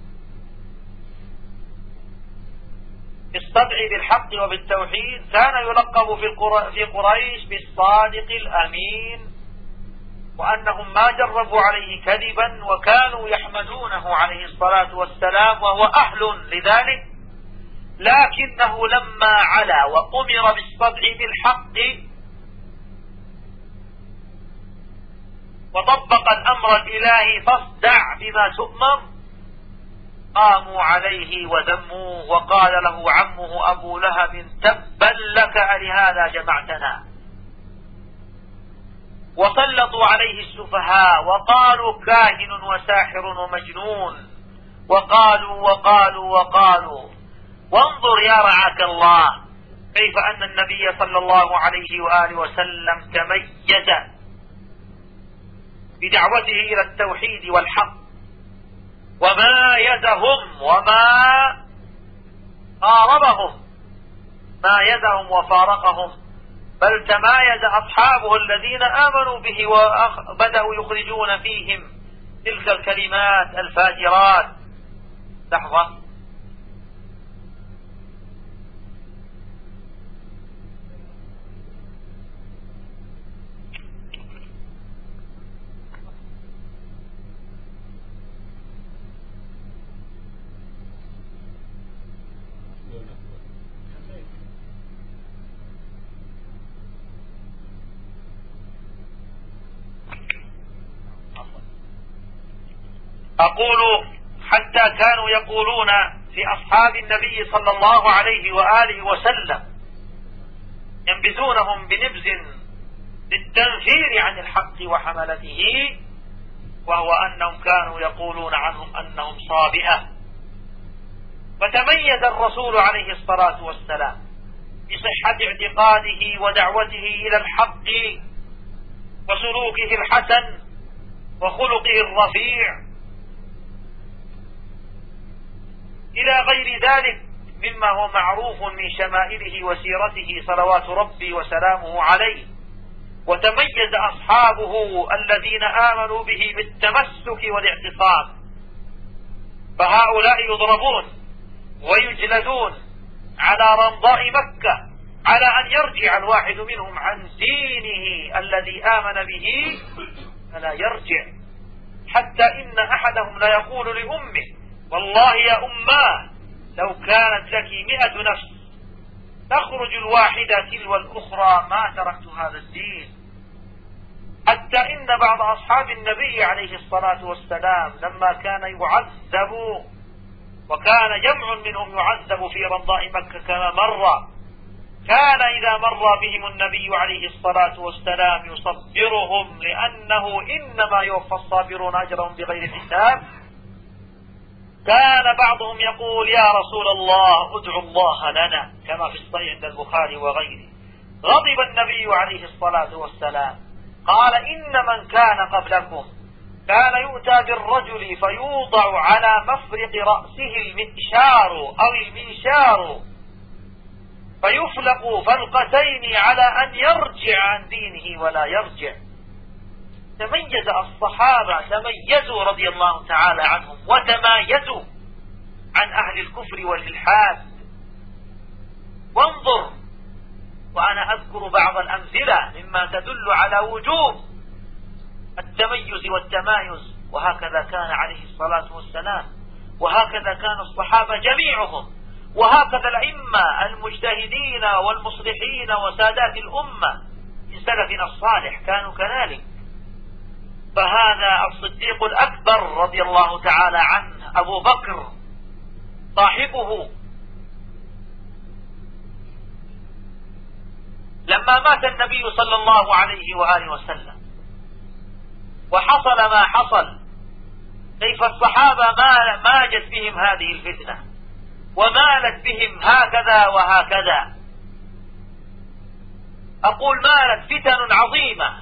بالصدع بالحق وبالتوحيد كان يلقب في قريش بالصادق الأمين، وأنهم ما جربوا عليه كذبا وكانوا يحمدونه عليه الصلاة والسلام وهو أهل لذلك. لكنه لما علا وأمر بالصدع بالحق وطبق الأمر الإلهي فاصدع بما تؤمر قاموا عليه وذموه، وقال له عمه أبو لهب تبا لك ألهذا جمعتنا، وسلطوا عليه السفهاء وقالوا كاهن وساحر ومجنون، وقالوا. وانظر يا رعاك الله كيف أن النبي صلى الله عليه وآله وسلم تميز بدعوته إلى التوحيد والحق، ومايزهم وما قاربهم، مايزهم وفارقهم، بل تمايز أصحابه الذين آمنوا به وبدأوا يخرجون فيهم تلك الكلمات الفاجرات. لحظة، أقول حتى كانوا يقولون لأصحاب النبي صلى الله عليه وآله وسلم ينبذونهم بنبذ للتنفير عن الحق وحملته، وهو أنهم كانوا يقولون عنهم أنهم صابئة. فتميز الرسول عليه الصلاة والسلام بصحة اعتقاده ودعوته إلى الحق وسلوكه الحسن وخلقه الرفيع إلى غير ذلك مما هو معروف من شمائله وسيرته صلوات ربي وسلامه عليه. وتميز أصحابه الذين آمنوا به بالتمسك والاعتصام، فهؤلاء يضربون ويجلدون على رمضاء مكة على أن يرجع الواحد منهم عن دينه الذي آمن به فلا يرجع، حتى إن أحدهم لا يقول لأمه والله يا أماه لو كانت لك 100 نفس تخرج الواحدة تلو الأخرى ما تركت هذا الدين. حتى إن بعض أصحاب النبي عليه الصلاة والسلام لما كان يعذب، وكان جمع منهم يعذب في رمضاء مكة كما مر، كان إذا مر بهم النبي عليه الصلاة والسلام يصبرهم، لأنه إنما يوفى الصابرون أجرهم بغير حساب. كان بعضهم يقول يا رسول الله ادعو الله لنا، كما في الصحيح عند البخاري وغيره. غضب النبي عليه الصلاة والسلام قال إن من كان قبلكم كان يؤتى بالرجل فيوضع على مفرق رأسه المئشار أو المنشار فيفلق فلقتين على أن يرجع عن دينه ولا يرجع. تميز الصحابة، تميزوا رضي الله تعالى عنهم وتمايزوا عن أهل الكفر والإلحاد. وانظر، وأنا أذكر بعض الأمثلة مما تدل على وجوب التميز والتمايز، وهكذا كان عليه الصلاة والسلام، وهكذا كان الصحابة جميعهم، وهكذا الأئمة المجتهدين والمصلحين وسادات الأمة من سلفنا الصالح كانوا كذلك. فهذا الصديق الأكبر رضي الله تعالى عنه أبو بكر صاحبه لما مات النبي صلى الله عليه وآله وسلم وحصل ما حصل، كيف الصحابة ماجت بهم هذه الفتنة ومالت بهم هكذا وهكذا. أقول مالت فتن عظيمة،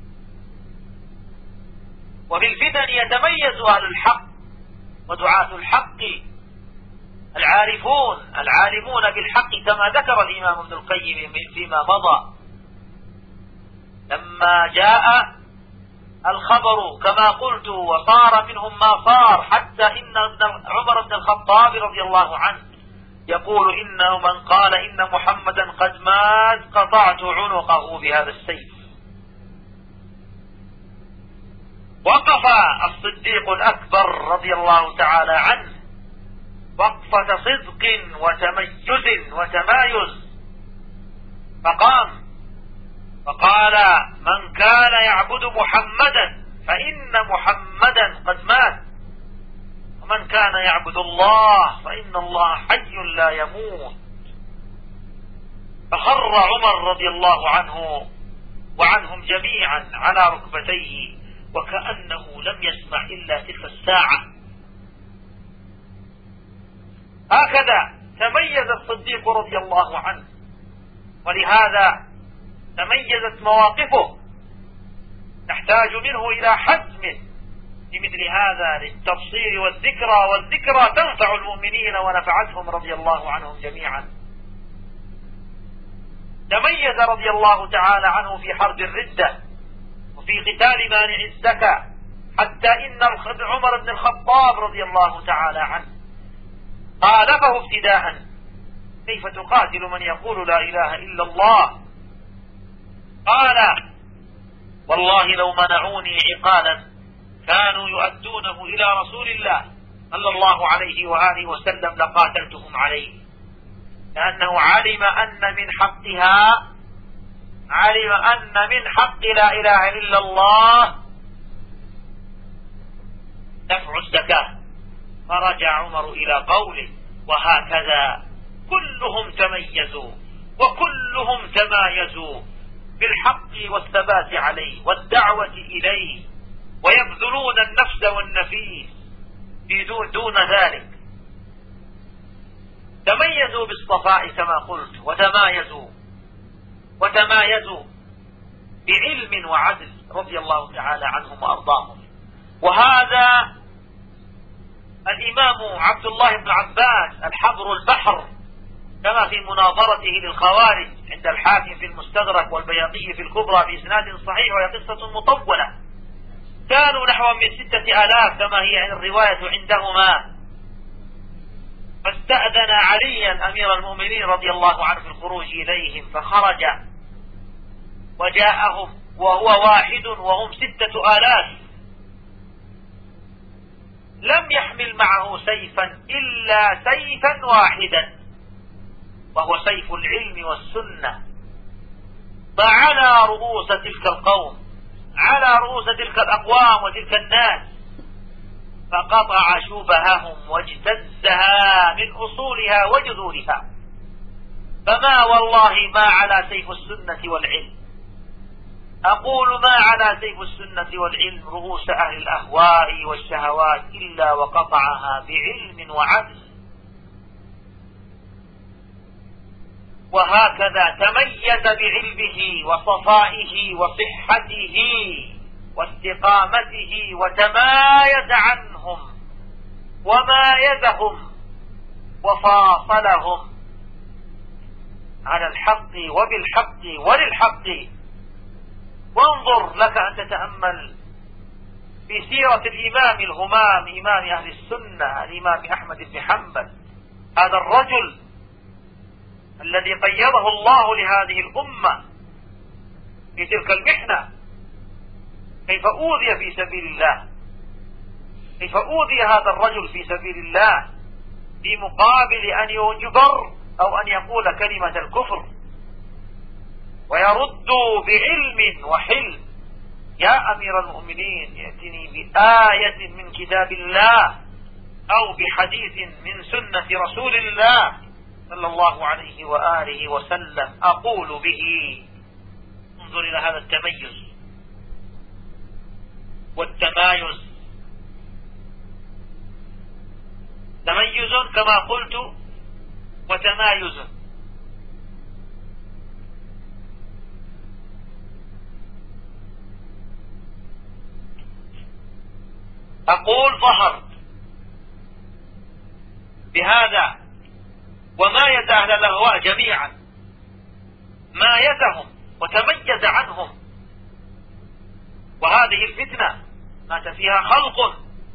وبالفتن يتميز أهل الحق ودعاة الحق العارفون العالمون بالحق، كما ذكر الإمام ابن القيم فيما مضى لما جاء الخبر كما قلت وصار منهم ما صار، حتى إن عمر بن الخطاب رضي الله عنه يقول إنه من قال إن محمدا قد مات قطعت عنقه بهذا السيف. وقف الصديق الأكبر رضي الله تعالى عنه وقفة صدق وتميز وتمايز، فقال من كان يعبد محمدا فإن محمدا قد مات، ومن كان يعبد الله فإن الله حي لا يموت. فخر عمر رضي الله عنه وعنهم جميعا على ركبتيه وكأنه لم يسمع إلا تلك الساعة. هكذا تميز الصديق رضي الله عنه، ولهذا تميزت مواقفه، نحتاج منه إلى حزم لمثل هذا للتبصير والذكرى تنفع المؤمنين ونفعتهم رضي الله عنهم جميعا. تميز رضي الله تعالى عنه في حرب الردة وفي قتال مانع الزكاة، حتى إن عمر بن الخطاب رضي الله تعالى عنه خالفه ابتداء: كيف تقاتل من يقول لا إله إلا الله؟ قال: والله لو منعوني عقالا كانوا يؤدونه إلى رسول الله صلى الله عليه وآله وسلم لقاتلتهم عليه، لأنه علم أن من حق لا إله إلا الله دفع الزكاة. فرجع عمر إلى قوله: وهكذا كلهم تميزوا وكلهم تمايزوا بالحق والثبات عليه والدعوة إليه، ويبذلون النفس والنفيس دون ذلك. تميزوا بالصفاء كما قلت، وتمايزوا بعلم وعدل رضي الله تعالى عنهم وأرضاهم. وهذا الإمام عبد الله بن عباس الحبر البحر كما في مناظرته للخوارج عند الحاكم في المستدرك والبيهقي في الكبرى بإسناد صحيح، وهي قصة مطولة. كانوا نحو من 6,000 كما هي الرواية عندهما، فاستأذن عليا أمير المؤمنين رضي الله عنه في الخروج إليهم، فخرج وجاءهم وهو واحد وهم 6,000. لم يحمل معه سيفا إلا سيفا واحدا، وهو سيف العلم والسنة. فعلى رؤوس تلك القوم، على رؤوس تلك الأقوام وتلك الناس، فقطع شبههم واجتزها من أصولها وجذورها. فما والله ما على سيف السنة والعلم، أقول ما على سيف السنة والعلم رؤوس أهل الأهواء والشهوات إلا وقطعها بعلم وعدل. وهكذا تميز بعلمه وصفائه وصحته واستقامته، وتمايز عنهم ومايزهم وفاصلهم على الحق وبالحق وللحق. وانظر لك أن تتأمل في سيرة الإمام الهمام، إمام أهل السنة، الإمام أحمد بن حنبل، هذا الرجل الذي قيضه الله لهذه الأمة في تلك المحنة، كيف أوذي في سبيل الله، كيف أوذي هذا الرجل في سبيل الله في مقابل أن يجبر أو أن يقول كلمة الكفر ويرد بعلم وحلم. يا أمير المؤمنين، يأتني بآية من كتاب الله أو بحديث من سنة رسول الله صلى الله عليه وآله وسلم أقول به. انظر إلى هذا التميز والتمايز، تميز كما قلت وتمايز. أقول ظهر بهذا ومايز أهل الأهواء جميعا، مايزهم وتميز عنهم. وهذه الفتنة مات فيها خلق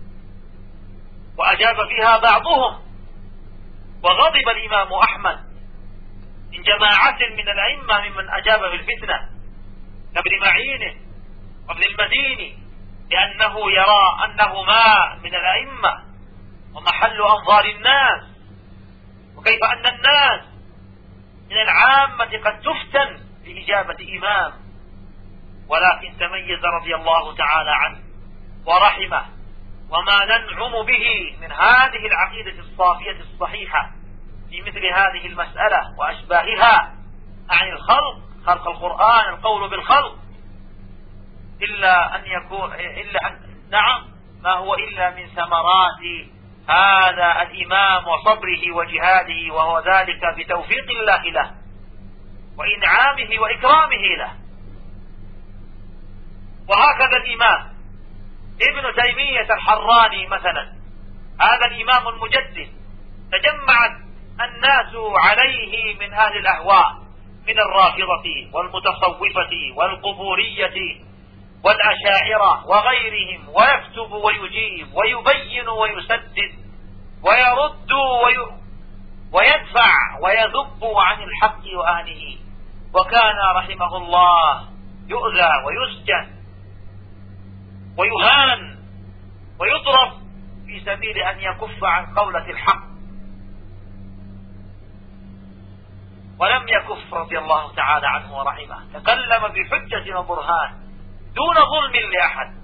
وأجاب فيها بعضهم، وغضب الإمام أحمد من جماعة من الأئمة ممن أجاب بالفتنة كابن معين وابن المديني، لأنه يرى أنهما من الأئمة ومحل أنظار الناس، وكيف أن الناس من العامة قد تفتن بإجابة إمام، ولكن تميز رضي الله تعالى عنه ورحمه. وما ننعم به من هذه العقيدة الصافية الصحيحة في مثل هذه المسألة وأشباهها عن الخلق، خلق القرآن، القول بالخلق، إلا أن نعم، ما هو إلا من ثمرات هذا الإمام وصبره وجهاده، وهو ذلك بتوفيق الله له وإنعامه وإكرامه له. وهكذا الإمام ابن تيمية الحراني مثلا، هذا الإمام المجدد، تجمعت الناس عليه من أهل الأهواء من الرافضة والمتصوفة والقبورية والأشاعرة وغيرهم، ويكتب ويجيب ويبين ويسدد ويرد ويدفع ويذب عن الحق وأهله. وكان رحمه الله يؤذى ويسجن ويهان ويضرب في سبيل أن يكف عن قولة الحق، ولم يكف رضي الله تعالى عنه ورحمه، تكلم بحجة وبرهان دون ظلم لأحد،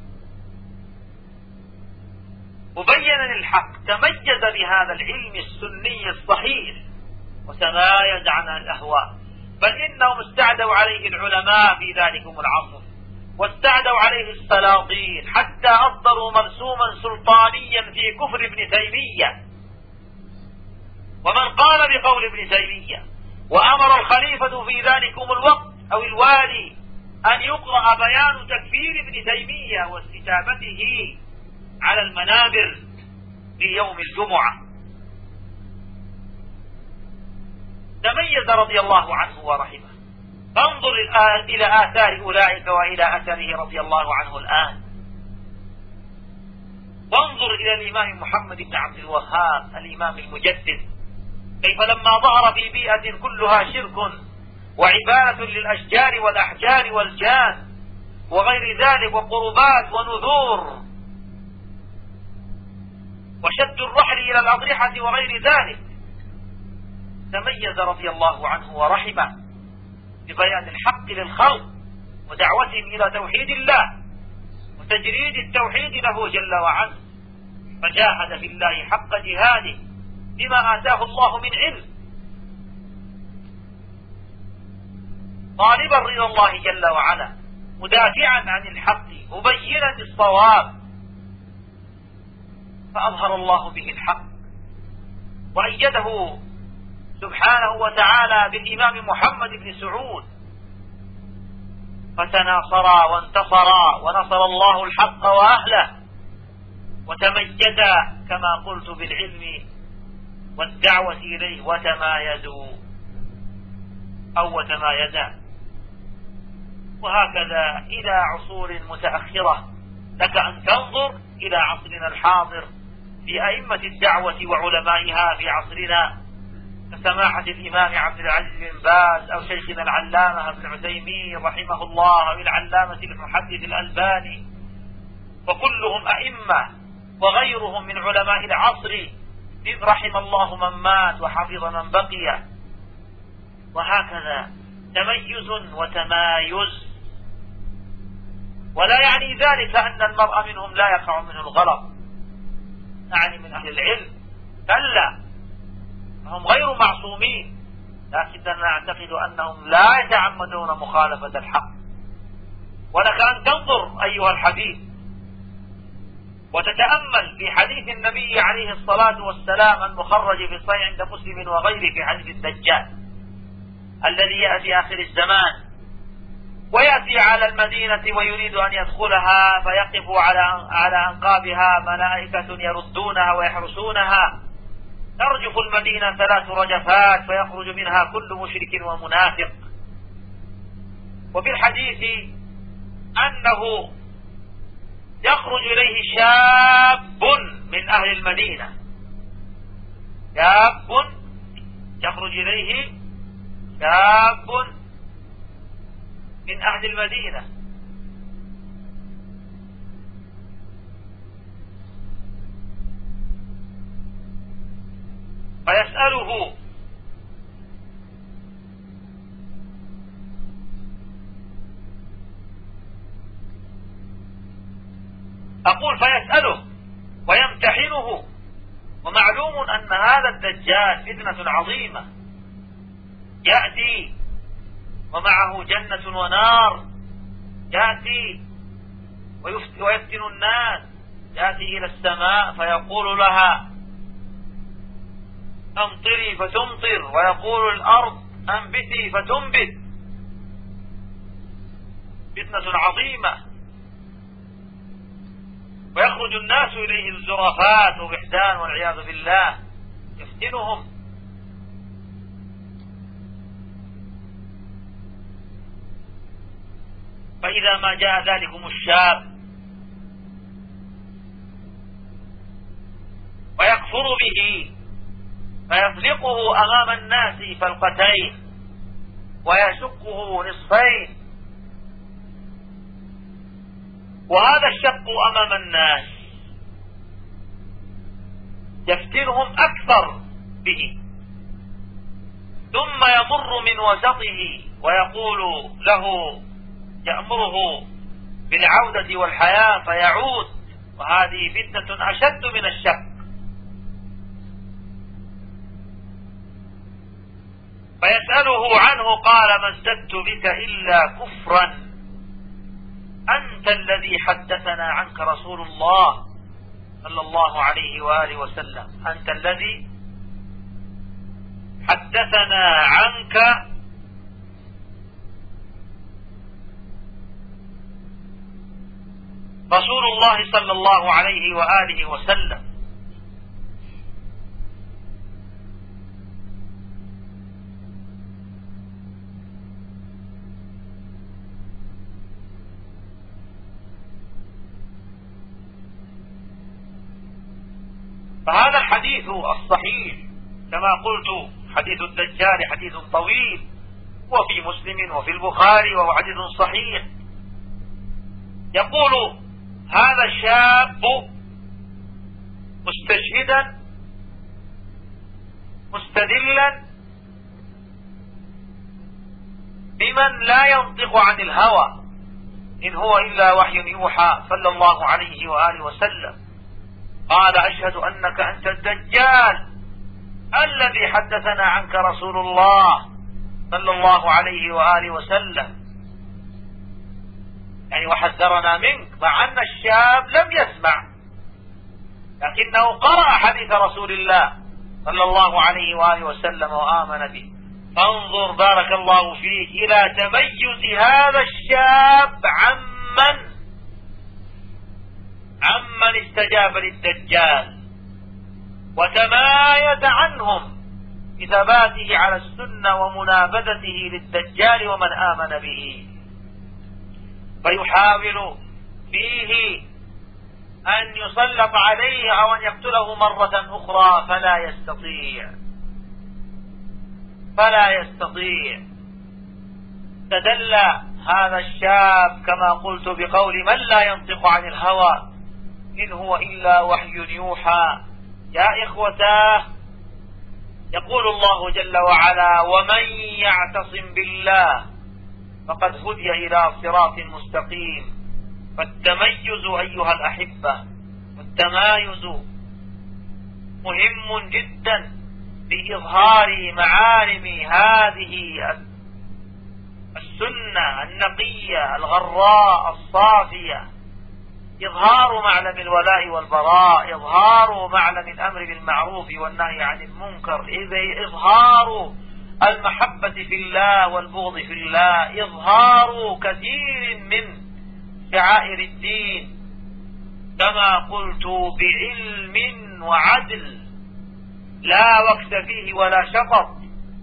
مبينا للحق، تميز بهذا العلم السني الصحيح وتمايز عن الأهواء. بل إنهم استعدوا عليه العلماء في ذلكم العصر، واستعدوا عليه السلاطين، حتى أصدروا مرسوما سلطانيا في كفر ابن تيمية ومن قال بقول ابن تيمية، وأمر الخليفة في ذلكم الوقت أو الوالي أن يقرأ بيان تكفير ابن تيمية واستتابته على المنابر في يوم الجمعة. تميز رضي الله عنه ورحمه. فانظر إلى آثار أولئك وإلى أثره رضي الله عنه الآن. وانظر إلى الإمام محمد بن عبد الوهاب الإمام المجدد، كيف لما ظهر في بيئة كلها شرك وعبادة للأشجار والأحجار والجان وغير ذلك وقربات ونذور وشد الرحل إلى الأضرحة وغير ذلك، تميز رضي الله عنه ورحمه ببيان الحق للخلق ودعوتهم إلى توحيد الله وتجريد التوحيد له جل وعلا، فجاهد في الله حق جهاده بما آتاه الله من علم، طالبا رضا الله جل وعلا، مدافعا عن الحق مبينا الصواب، فأظهر الله به الحق وأيده سبحانه وتعالى بالإمام محمد بن سعود، فتناصرا وانتصرا ونصر الله الحق وأهله، وتمجدا كما قلت بالعلم والدعوة إليه، وتمايزوا أو وتمايزا. وهكذا إلى عصور متأخرة لك أن تنظر إلى عصرنا الحاضر في أئمة الدعوة وعلمائها في عصرنا كسماحة الإمام عبد العزيز بن باز أو شيخنا العلامة ابن عثيمين رحمه الله أو العلامة المحدث الألباني، وكلهم أئمة وغيرهم من علماء العصر رحم الله من مات وحفظ من بقي. وهكذا تميز وتمايز، ولا يعني ذلك أن المرء منهم لا يقع منه الغلط، يعني من أهل العلم كلا، هم غير معصومين، لكننا نعتقد أنهم لا يتعمدون مخالفة الحق. ولك أن تنظر أيها الحبيب وتتأمل في حديث النبي عليه الصلاة والسلام المخرج في صحيح عند مسلم وغيره في حديث الدجال الذي يأتي آخر الزمان، ويأتي على المدينة ويريد أن يدخلها، فيقف على أنقابها ملائكة يردونها ويحرسونها، ترجف المدينة 3 رجفات فيخرج منها كل مشرك ومنافق. وفي الحديث أنه يخرج إليه شاب من أهل المدينة، شاب يخرج إليه شاب من أهل المدينة فيسأله أقول فيسأله ويمتحنه. ومعلوم أن هذا الدجال فتنة عظيمة، يأتي ومعه جنة ونار، يأتي ويفتن الناس، يأتي إلى السماء فيقول لها أمطري فتمطر، ويقول الأرض أنبتي فتنبت. فتنة عظيمة، ويخرج الناس إليه الزرافات وبحدان والعياذ بالله يفتنهم. فإذا ما جاء ذلكم الشاب ويكفر به فيفلقه أمام الناس فلقتين ويشقه نصفين، وهذا الشق أمام الناس يفتنهم أكثر به، ثم يمر من وسطه ويقول له، يأمره بالعودة والحياة فيعود، وهذه فتنة أشد من الشق. فيسأله عنه قال ما ازددت بك إلا كفرا، أنت الذي حدثنا عنك رسول الله صلى الله عليه وآله وسلم، أنت الذي حدثنا عنك رسول الله صلى الله عليه وآله وسلم. فهذا الحديث الصحيح كما قلت حديث الدجال حديث طويل، وفي مسلم وفي البخاري وهو حديث صحيح. يقول هذا الشاب مستشهدا مستدلا بمن لا ينطق عن الهوى إن هو إلا وحي يوحى صلى الله عليه وآله وسلم، قال أشهد أنك أنت الدجال الذي حدثنا عنك رسول الله صلى الله عليه وآله وسلم، يعني وحذرنا منك، مع أن الشاب لم يسمع لكنه قرأ حديث رسول الله صلى الله عليه وآله وسلم وآمن به. فانظر بارك الله فيك إلى تميز هذا الشاب عمن استجاب للدجال، وتمايز عنهم بثباته على السنة ومنابذته للدجال ومن آمن به. فيحاول فيه أن يسلط عليه أو أن يقتله مرة أخرى فلا يستطيع. تدل هذا الشاب كما قلت بقول من لا ينطق عن الهوى إن هو إلا وحي يوحى. يا إخوتاه، يقول الله جل وعلا: ومن يعتصم بالله فقد هدي إلى صراط مستقيم. فالتميز أيها الأحبة، والتمايز مهم جدا بإظهار معالم هذه السنة النقية الغراء الصافية، إظهار معلم الولاء والبراء، إظهار معلم الأمر بالمعروف والنهي عن المنكر، إظهار المحبة في الله والبغض في الله، إظهار كثير من شعائر الدين كما قلت بعلم وعدل لا وقت فيه ولا شطط.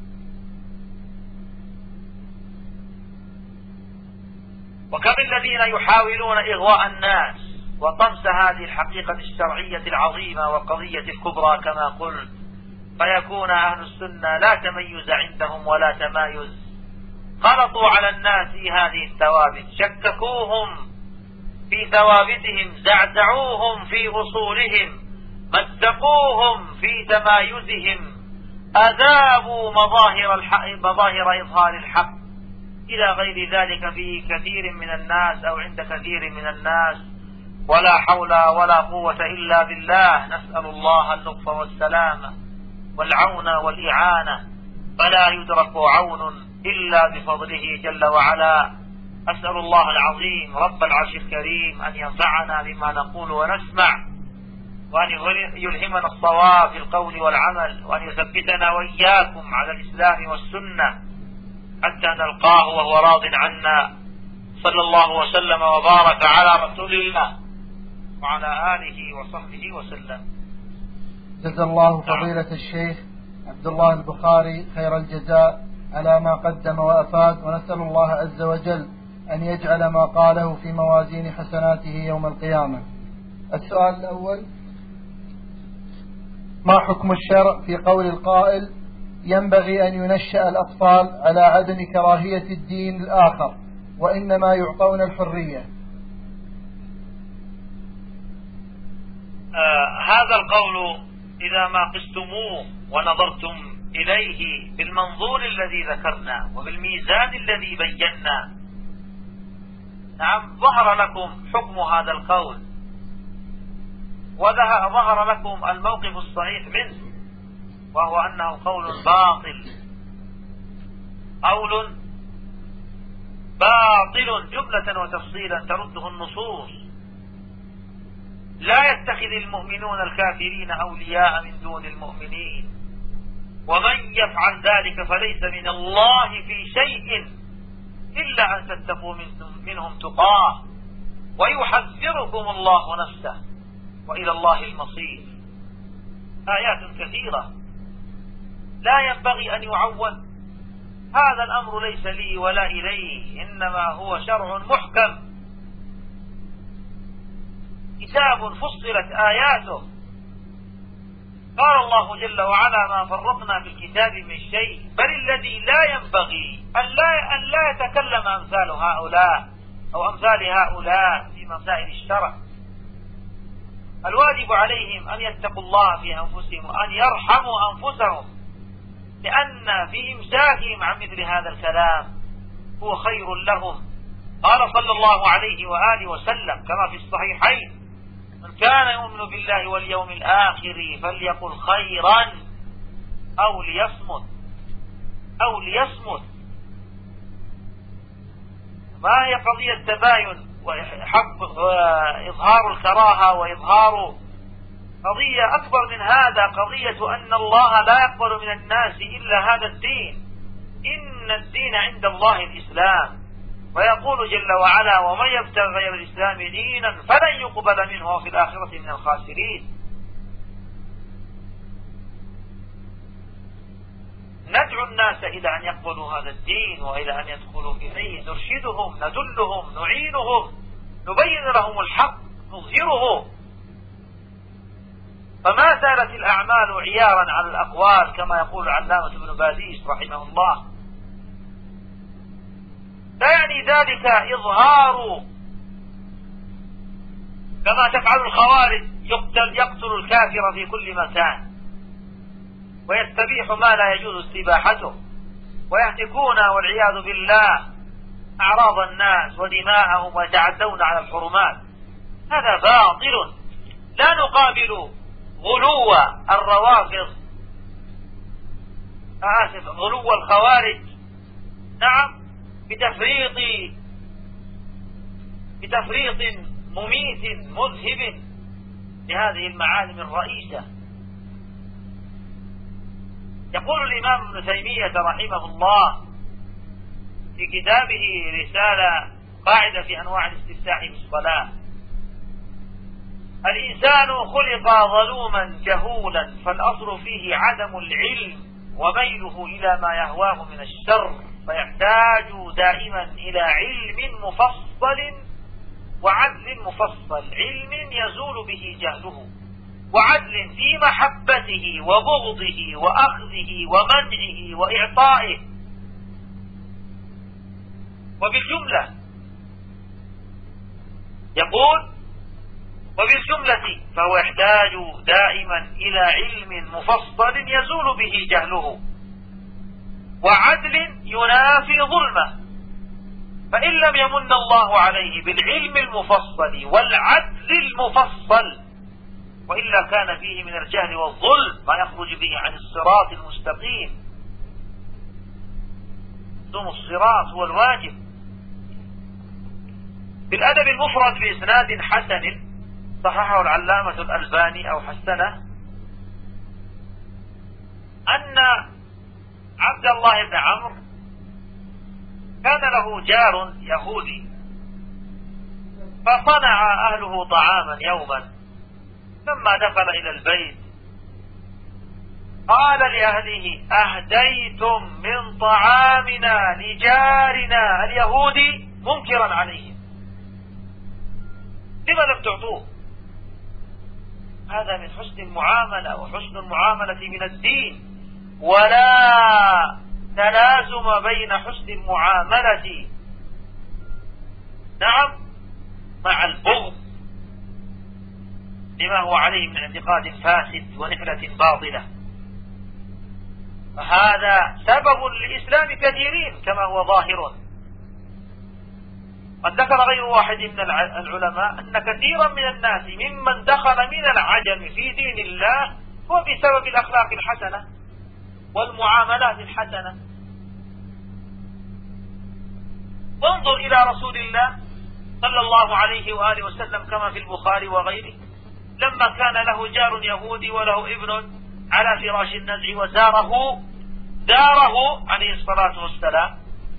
وكم الذين يحاولون إغواء الناس وطمس هذه الحقيقة الشرعية العظيمة وقضية الكبرى كما قلت، فيكون أهل السنة لا تميز عندهم ولا تمايز. خلطوا على الناس هذه الثوابت، شككوهم في ثوابتهم، زعزعوهم في أصولهم، مزقوهم في تمايزهم، أذابوا مظاهر إظهار الحق إلى غير ذلك في كثير من الناس أو عند كثير من الناس. ولا حول ولا قوة إلا بالله. نسأل الله اللطف والسلامة والعون والإعانة، فلا يدرك عون إلا بفضله جل وعلا. أسأل الله العظيم رب العرش الكريم أن ينفعنا بما نقول ونسمع، وأن يلهمنا الصواب في القول والعمل، وأن يثبتنا وإياكم على الإسلام والسنة حتى نلقاه وهو راض عنا. صلى الله وسلم وبارك على رسول الله وعلى آله وصحبه وسلم. جزا الله فضيلة الشيخ عبد الله البخاري خير الجزاء على ما قدم وأفاد، ونسأل الله عز وجل أن يجعل ما قاله في موازين حسناته يوم القيامة. السؤال الأول: ما حكم الشرع في قول القائل ينبغي أن ينشأ الأطفال على عدم كراهية الدين الآخر وإنما يعطون الحرية؟ هذا القول إذا ما قستموه ونظرتم إليه بالمنظور الذي ذكرنا وبالميزان الذي بينا، نعم، ظهر لكم حكم هذا القول، وظهر لكم الموقف الصحيح منه، وهو أنه قول باطل، قول باطل جملة وتفصيلا ترده النصوص. لا يتخذ المؤمنون الكافرين أولياء من دون المؤمنين، ومن يفعل ذلك فليس من الله في شيء إلا أن تتقوا منهم تقاه ويحذركم الله نفسه وإلى الله المصير. آيات كثيرة لا ينبغي أن يعول. هذا الأمر ليس لي ولا إليه، إنما هو شرع محكم، كتاب فصلت آياته. قال الله جل وعلا: ما فرطنا في الكتاب من شيء. بل الذي لا ينبغي أن لا يتكلم أمثال هؤلاء أو أمثال هؤلاء في مسائل الشرع. الواجب عليهم أن يتقوا الله في أنفسهم وأن يرحموا أنفسهم، لأن في إمساكهم عن مثل هذا الكلام هو خير لهم. قال صلى الله عليه وآله وسلم كما في الصحيحين: من كان يؤمن بالله واليوم الآخر فليقل خيرا أو ليصمت. ما هي قضية تباين وحق إظهار الكراهة وإظهار قضية أكبر من هذا، قضية أن الله لا يقبل من الناس إلا هذا الدين. إن الدين عند الله الإسلام، ويقول جل وعلا: ومن يبتغي غير الإسلام دينا فلن يقبل منه وفي الآخرة من الخاسرين. ندعو الناس إلى أن يقبلوا هذا الدين وإلى أن يدخلوا إليه، نرشدهم، ندلهم، نعينهم، نبين لهم الحق، نظهره. فما زالت الأعمال عيارا على الأقوال كما يقول العلامة ابن باديس رحمه الله. لا يعني ذلك إظهار كما تفعل الخوارج، يقتل الكافر في كل مكان ويستبيح ما لا يجوز استباحته، ويهتكون والعياذ بالله أعراض الناس ودماءهم ويتعدون على الحرمات. هذا باطل. لا نقابل غلو الروافض، غلو الخوارج، نعم، بتفريط مميت مذهب لهذه المعالم الرئيسة. يقول الإمام ابن تيمية رحمه الله في كتابه رسالة قاعدة في أنواع الاستفتاح بالصلاة: الإنسان خلق ظلوما جهولا، فالأصل فيه عدم العلم وميله إلى ما يهواه من الشر، فيحتاج دائما إلى علم مفصل وعدل مفصل، علم يزول به جهله، وعدل في محبته وبغضه وأخذه ومنعه وإعطائه. وبالجملة يقول: وبالجملة فهو يحتاج دائما إلى علم مفصل يزول به جهله، وعدل ينافي ظلمه. فإن لم يمن الله عليه بالعلم المفصل والعدل المفصل، وإلا كان فيه من الجهل والظلم ما يخرج به عن الصراط المستقيم. لزوم الصراط هو الواجب. في الأدب المفرد بإسناد حسن صححه العلامة الألباني أو حسنه، أن عبد الله بن عمرو كان له جار يهودي، فصنع أهله طعاما يوما. لما دخل إلى البيت قال لأهله: أهديتم من طعامنا لجارنا اليهودي، منكرا عليهم، لما لم تعطوه؟ هذا من حسن المعاملة، وحسن المعاملة من الدين، ولا تلازم بين حسن المعاملة، نعم، مع البغض لما هو عليه من اعتقاد فاسد ونفلة باطلة. فهذا سبب لإسلام كثيرين كما هو ظاهر. قد ذكر غير واحد من العلماء أن كثيرا من الناس ممن دخل من العجم في دين الله هو بسبب الأخلاق الحسنة والمعاملات الحسنة. وانظر إلى رسول الله صلى الله عليه وآله وسلم كما في البخاري وغيره، لما كان له جار يهودي وله ابن على فراش النزع وزاره داره عليه الصلاة والسلام،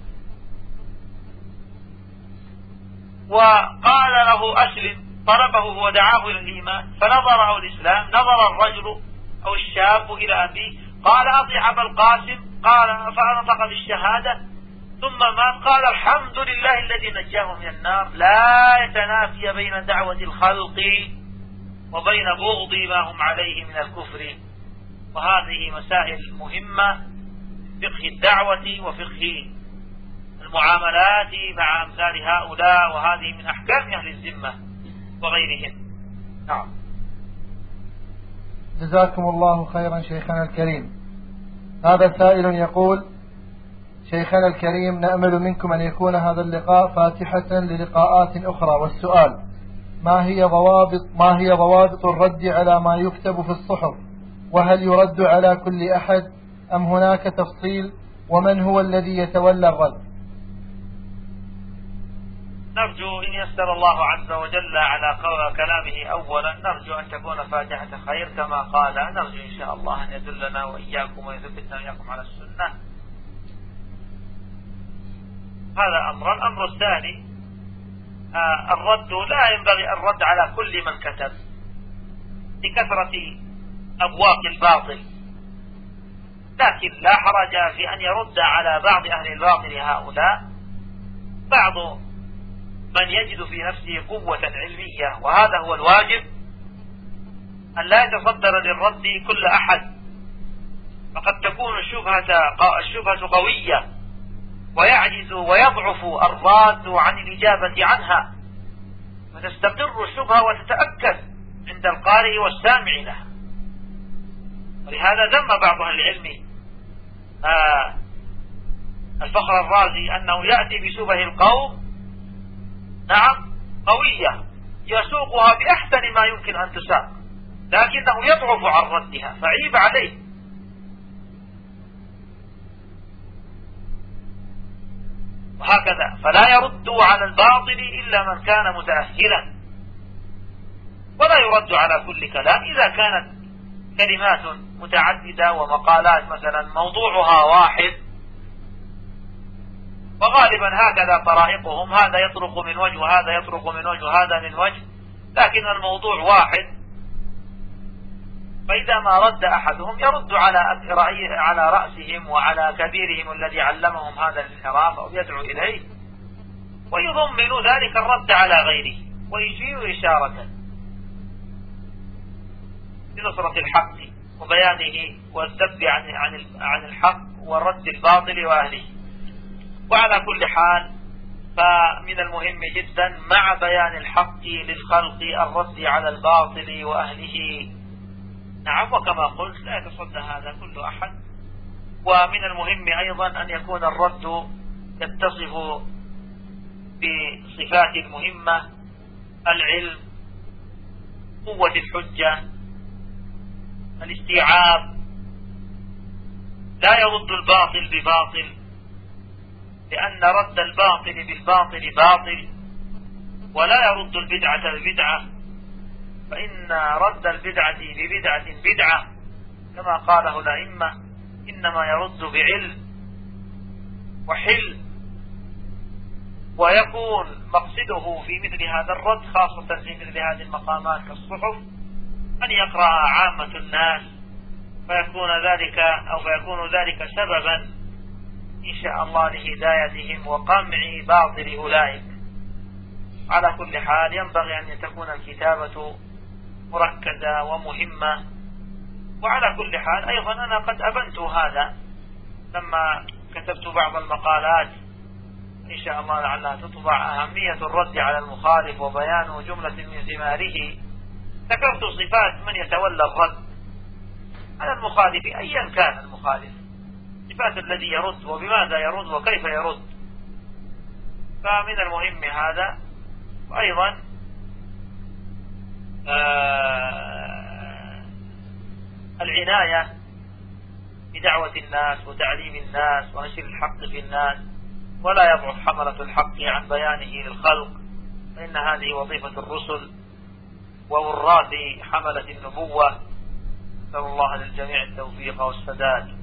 وقال له أسلم، طلبه ودعاه إلى الإيمان، فنظره الإسلام، نظر الرجل أو الشاب إلى أبيه، قال: أطيع أبا القاسم، قال فأنطق بالشهادة، ثم مات، قال: الحمد لله الذي نجاه من النار. لا يتنافي بين دعوة الخلق وبين بغض ما هم عليه من الكفر. وهذه مسائل مهمة في فقه الدعوة وفقه المعاملات مع أمثال هؤلاء، وهذه من أحكام أهل الذمة وغيرهم. نعم. جزاكم الله خيرا شيخنا الكريم. هذا سائل يقول: شيخنا الكريم، نأمل منكم أن يكون هذا اللقاء فاتحة للقاءات أخرى، والسؤال: ما هي ضوابط الرد على ما يكتب في الصحف؟ وهل يرد على كل أحد أم هناك تفصيل؟ ومن هو الذي يتولى الرد؟ نرجو إن يسر الله عز وجل على كلامه أولا نرجو أن تكون فاتحة خير كما قال، نرجو إن شاء الله أن يدلنا وإياكم ويثبتنا وإياكم على السنة. هذا أمر. الأمر الثاني الرد، لا ينبغي الرد على كل من كتب لكثرة أبواق الباطل، لكن لا حرج في أن يرد على بعض أهل الباطل هؤلاء بعض من يجد في نفسه قوة علمية، وهذا هو الواجب، أن لا يتصدر للرد كل أحد، فقد تكون الشبهة قوية ويعجز ويضعف الراد عن الإجابة عنها، فتستقر الشبهة وتتأكد عند القارئ والسامع لها. ولهذا ذم بعض أهل العلم الفخر الرازي أنه يأتي بشبه القوم نعم قوية يسوقها بأحسن ما يمكن أن تساق، لكنه يضعف عن ردها، فعيب عليه. وهكذا فلا يرد على الباطل إلا من كان متأهلا، ولا يرد على كل كلام إذا كانت كلمات متعددة ومقالات مثلا موضوعها واحد، وغالبا هكذا طرائقهم، هذا يطرق من وجه وهذا يطرق من وجه وهذا من وجه، لكن الموضوع واحد، فإذا ما رد أحدهم يرد على رأسهم وعلى كبيرهم الذي علمهم هذا الانحراف أو يدعو إليه، ويضمن ذلك الرد على غيره، ويشير إشارة لنصرة الحق وبيانه والذب عن الحق ورد الباطل وأهله. وعلى كل حال فمن المهم جدا مع بيان الحق للخلق الرد على الباطل وأهله. نعم، وكما قلت لا يتصدى هذا كل أحد. ومن المهم أيضا أن يكون الرد يتصف بصفات مهمة: العلم، قوة الحجة، الاستيعاب. لا يرد الباطل بباطل، لأن رد الباطل بالباطل باطل، ولا يرد البدعة ببدعة، فإن رد البدعة ببدعة بدعة كما قاله الأئمة، إنما يرد بعلم وحلم. ويكون مقصده في مثل هذا الرد خاصة في مثل هذه المقامات كالصحف أن يقرأ عامة الناس، فيكون ذلك سببا إن شاء الله لهدايتهم وقمع باطل أولئك. على كل حال ينبغي أن تكون الكتابة مركزة ومهمة. وعلى كل حال أيضا أنا قد أبنت هذا لما كتبت بعض المقالات إن شاء الله لعلها تطبع، أهمية الرد على المخالف وبيان جملة من ثماره. ذكرت صفات من يتولى الرد على المخالف أيا كان المخالف، صفات الذي يرد وبماذا يرد وكيف يرد. فمن المهم هذا. وأيضا العناية بدعوة الناس وتعليم الناس ونشر الحق في الناس، ولا يضعف حملة الحق عن بيانه للخلق، فإن هذه وظيفة الرسل ووراث حملة النبوة. نسأل الله للجميع التوفيق والسداد.